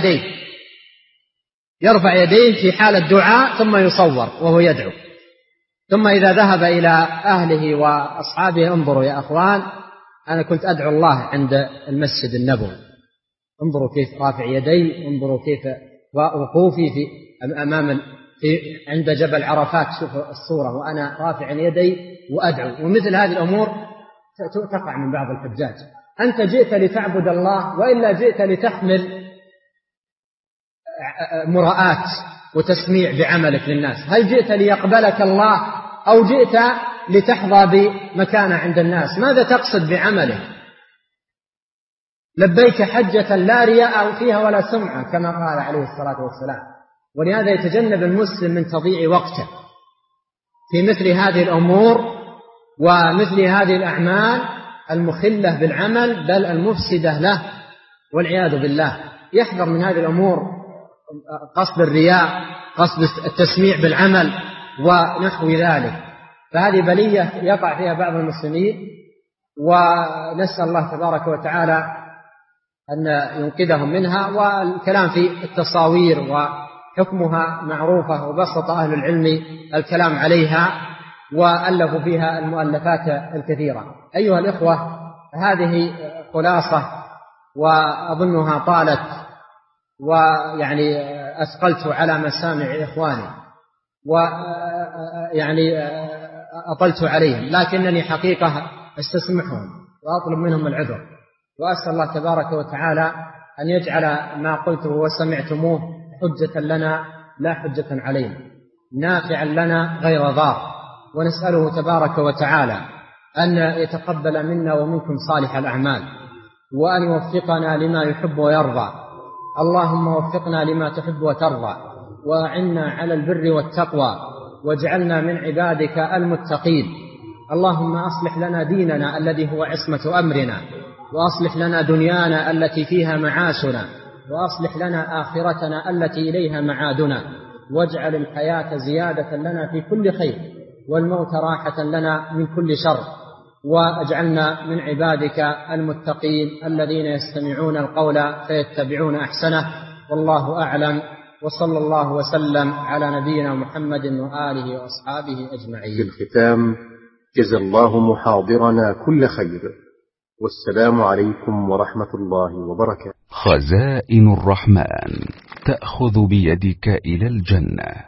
يرفع يديه في حال الدعاء ثم يصور وهو يدعو، ثم إذا ذهب إلى أهله وأصحابه انظروا يا أخوان أنا كنت أدعو الله عند المسجد النبوي، انظروا كيف رافع يدي، انظروا كيف وقوفي في أمام عند جبل عرفات، شوفوا الصورة وأنا رافع يدي وأدعو. ومثل هذه الأمور تقع من بعض الحجاج. أنت جئت لتعبد الله وإلا جئت لتحمل مراءات وتسميع بعملك للناس؟ هل جئت ليقبلك الله أو جئت لتحظى بمكانة عند الناس؟ ماذا تقصد بعمله؟ لبيك حجة لا رياء فيها ولا سمعة كما قال عليه الصلاة والسلام. ولهذا يتجنب المسلم من تضييع وقته في مثل هذه الأمور ومثل هذه الأعمال المخلة بالعمل بل المفسدة له والعياذ بالله. يحذر من هذه الأمور، قصد الرياء، قصد التسميع بالعمل ونحو ذلك، فهذه بلية يقع فيها بعض المسلمين، ونسأل الله تبارك وتعالى أن ينقذهم منها. والكلام في التصاوير وحكمها معروفة، وبسط أهل العلم الكلام عليها وألفوا فيها المؤلفات الكثيرة. أيها الإخوة هذه خلاصة وأظنها طالت ويعني أثقلت على مسامع إخواني ويعني أطلت عليهم، لكنني حقيقة استسمحهم وأطلب منهم العذر، وأسأل الله تبارك وتعالى أن يجعل ما قلته وسمعتموه حجة لنا لا حجة علينا، نافعا لنا غير ضار. ونسأله تبارك وتعالى أن يتقبل منا ومنكم صالح الأعمال، وأن يوفقنا لما يحب ويرضى. اللهم وفقنا لما تحب وترضى، وأعنا على البر والتقوى، واجعلنا من عبادك المتقين. اللهم أصلح لنا ديننا الذي هو عصمة أمرنا، وأصلح لنا دنيانا التي فيها معاشنا، وأصلح لنا آخرتنا التي إليها معادنا، واجعل الحياة زيادة لنا في كل خير، والموت راحة لنا من كل شر، واجعلنا من عبادك المتقين الذين يستمعون القول فيتبعون أحسنه. والله أعلم، وصلى الله وسلم على نبينا محمد وآله وأصحابه أجمعين. في الختام جزا الله محاضرنا كل خير، والسلام عليكم ورحمة الله وبركاته. خزائن الرحمن تأخذ بيدك إلى الجنة.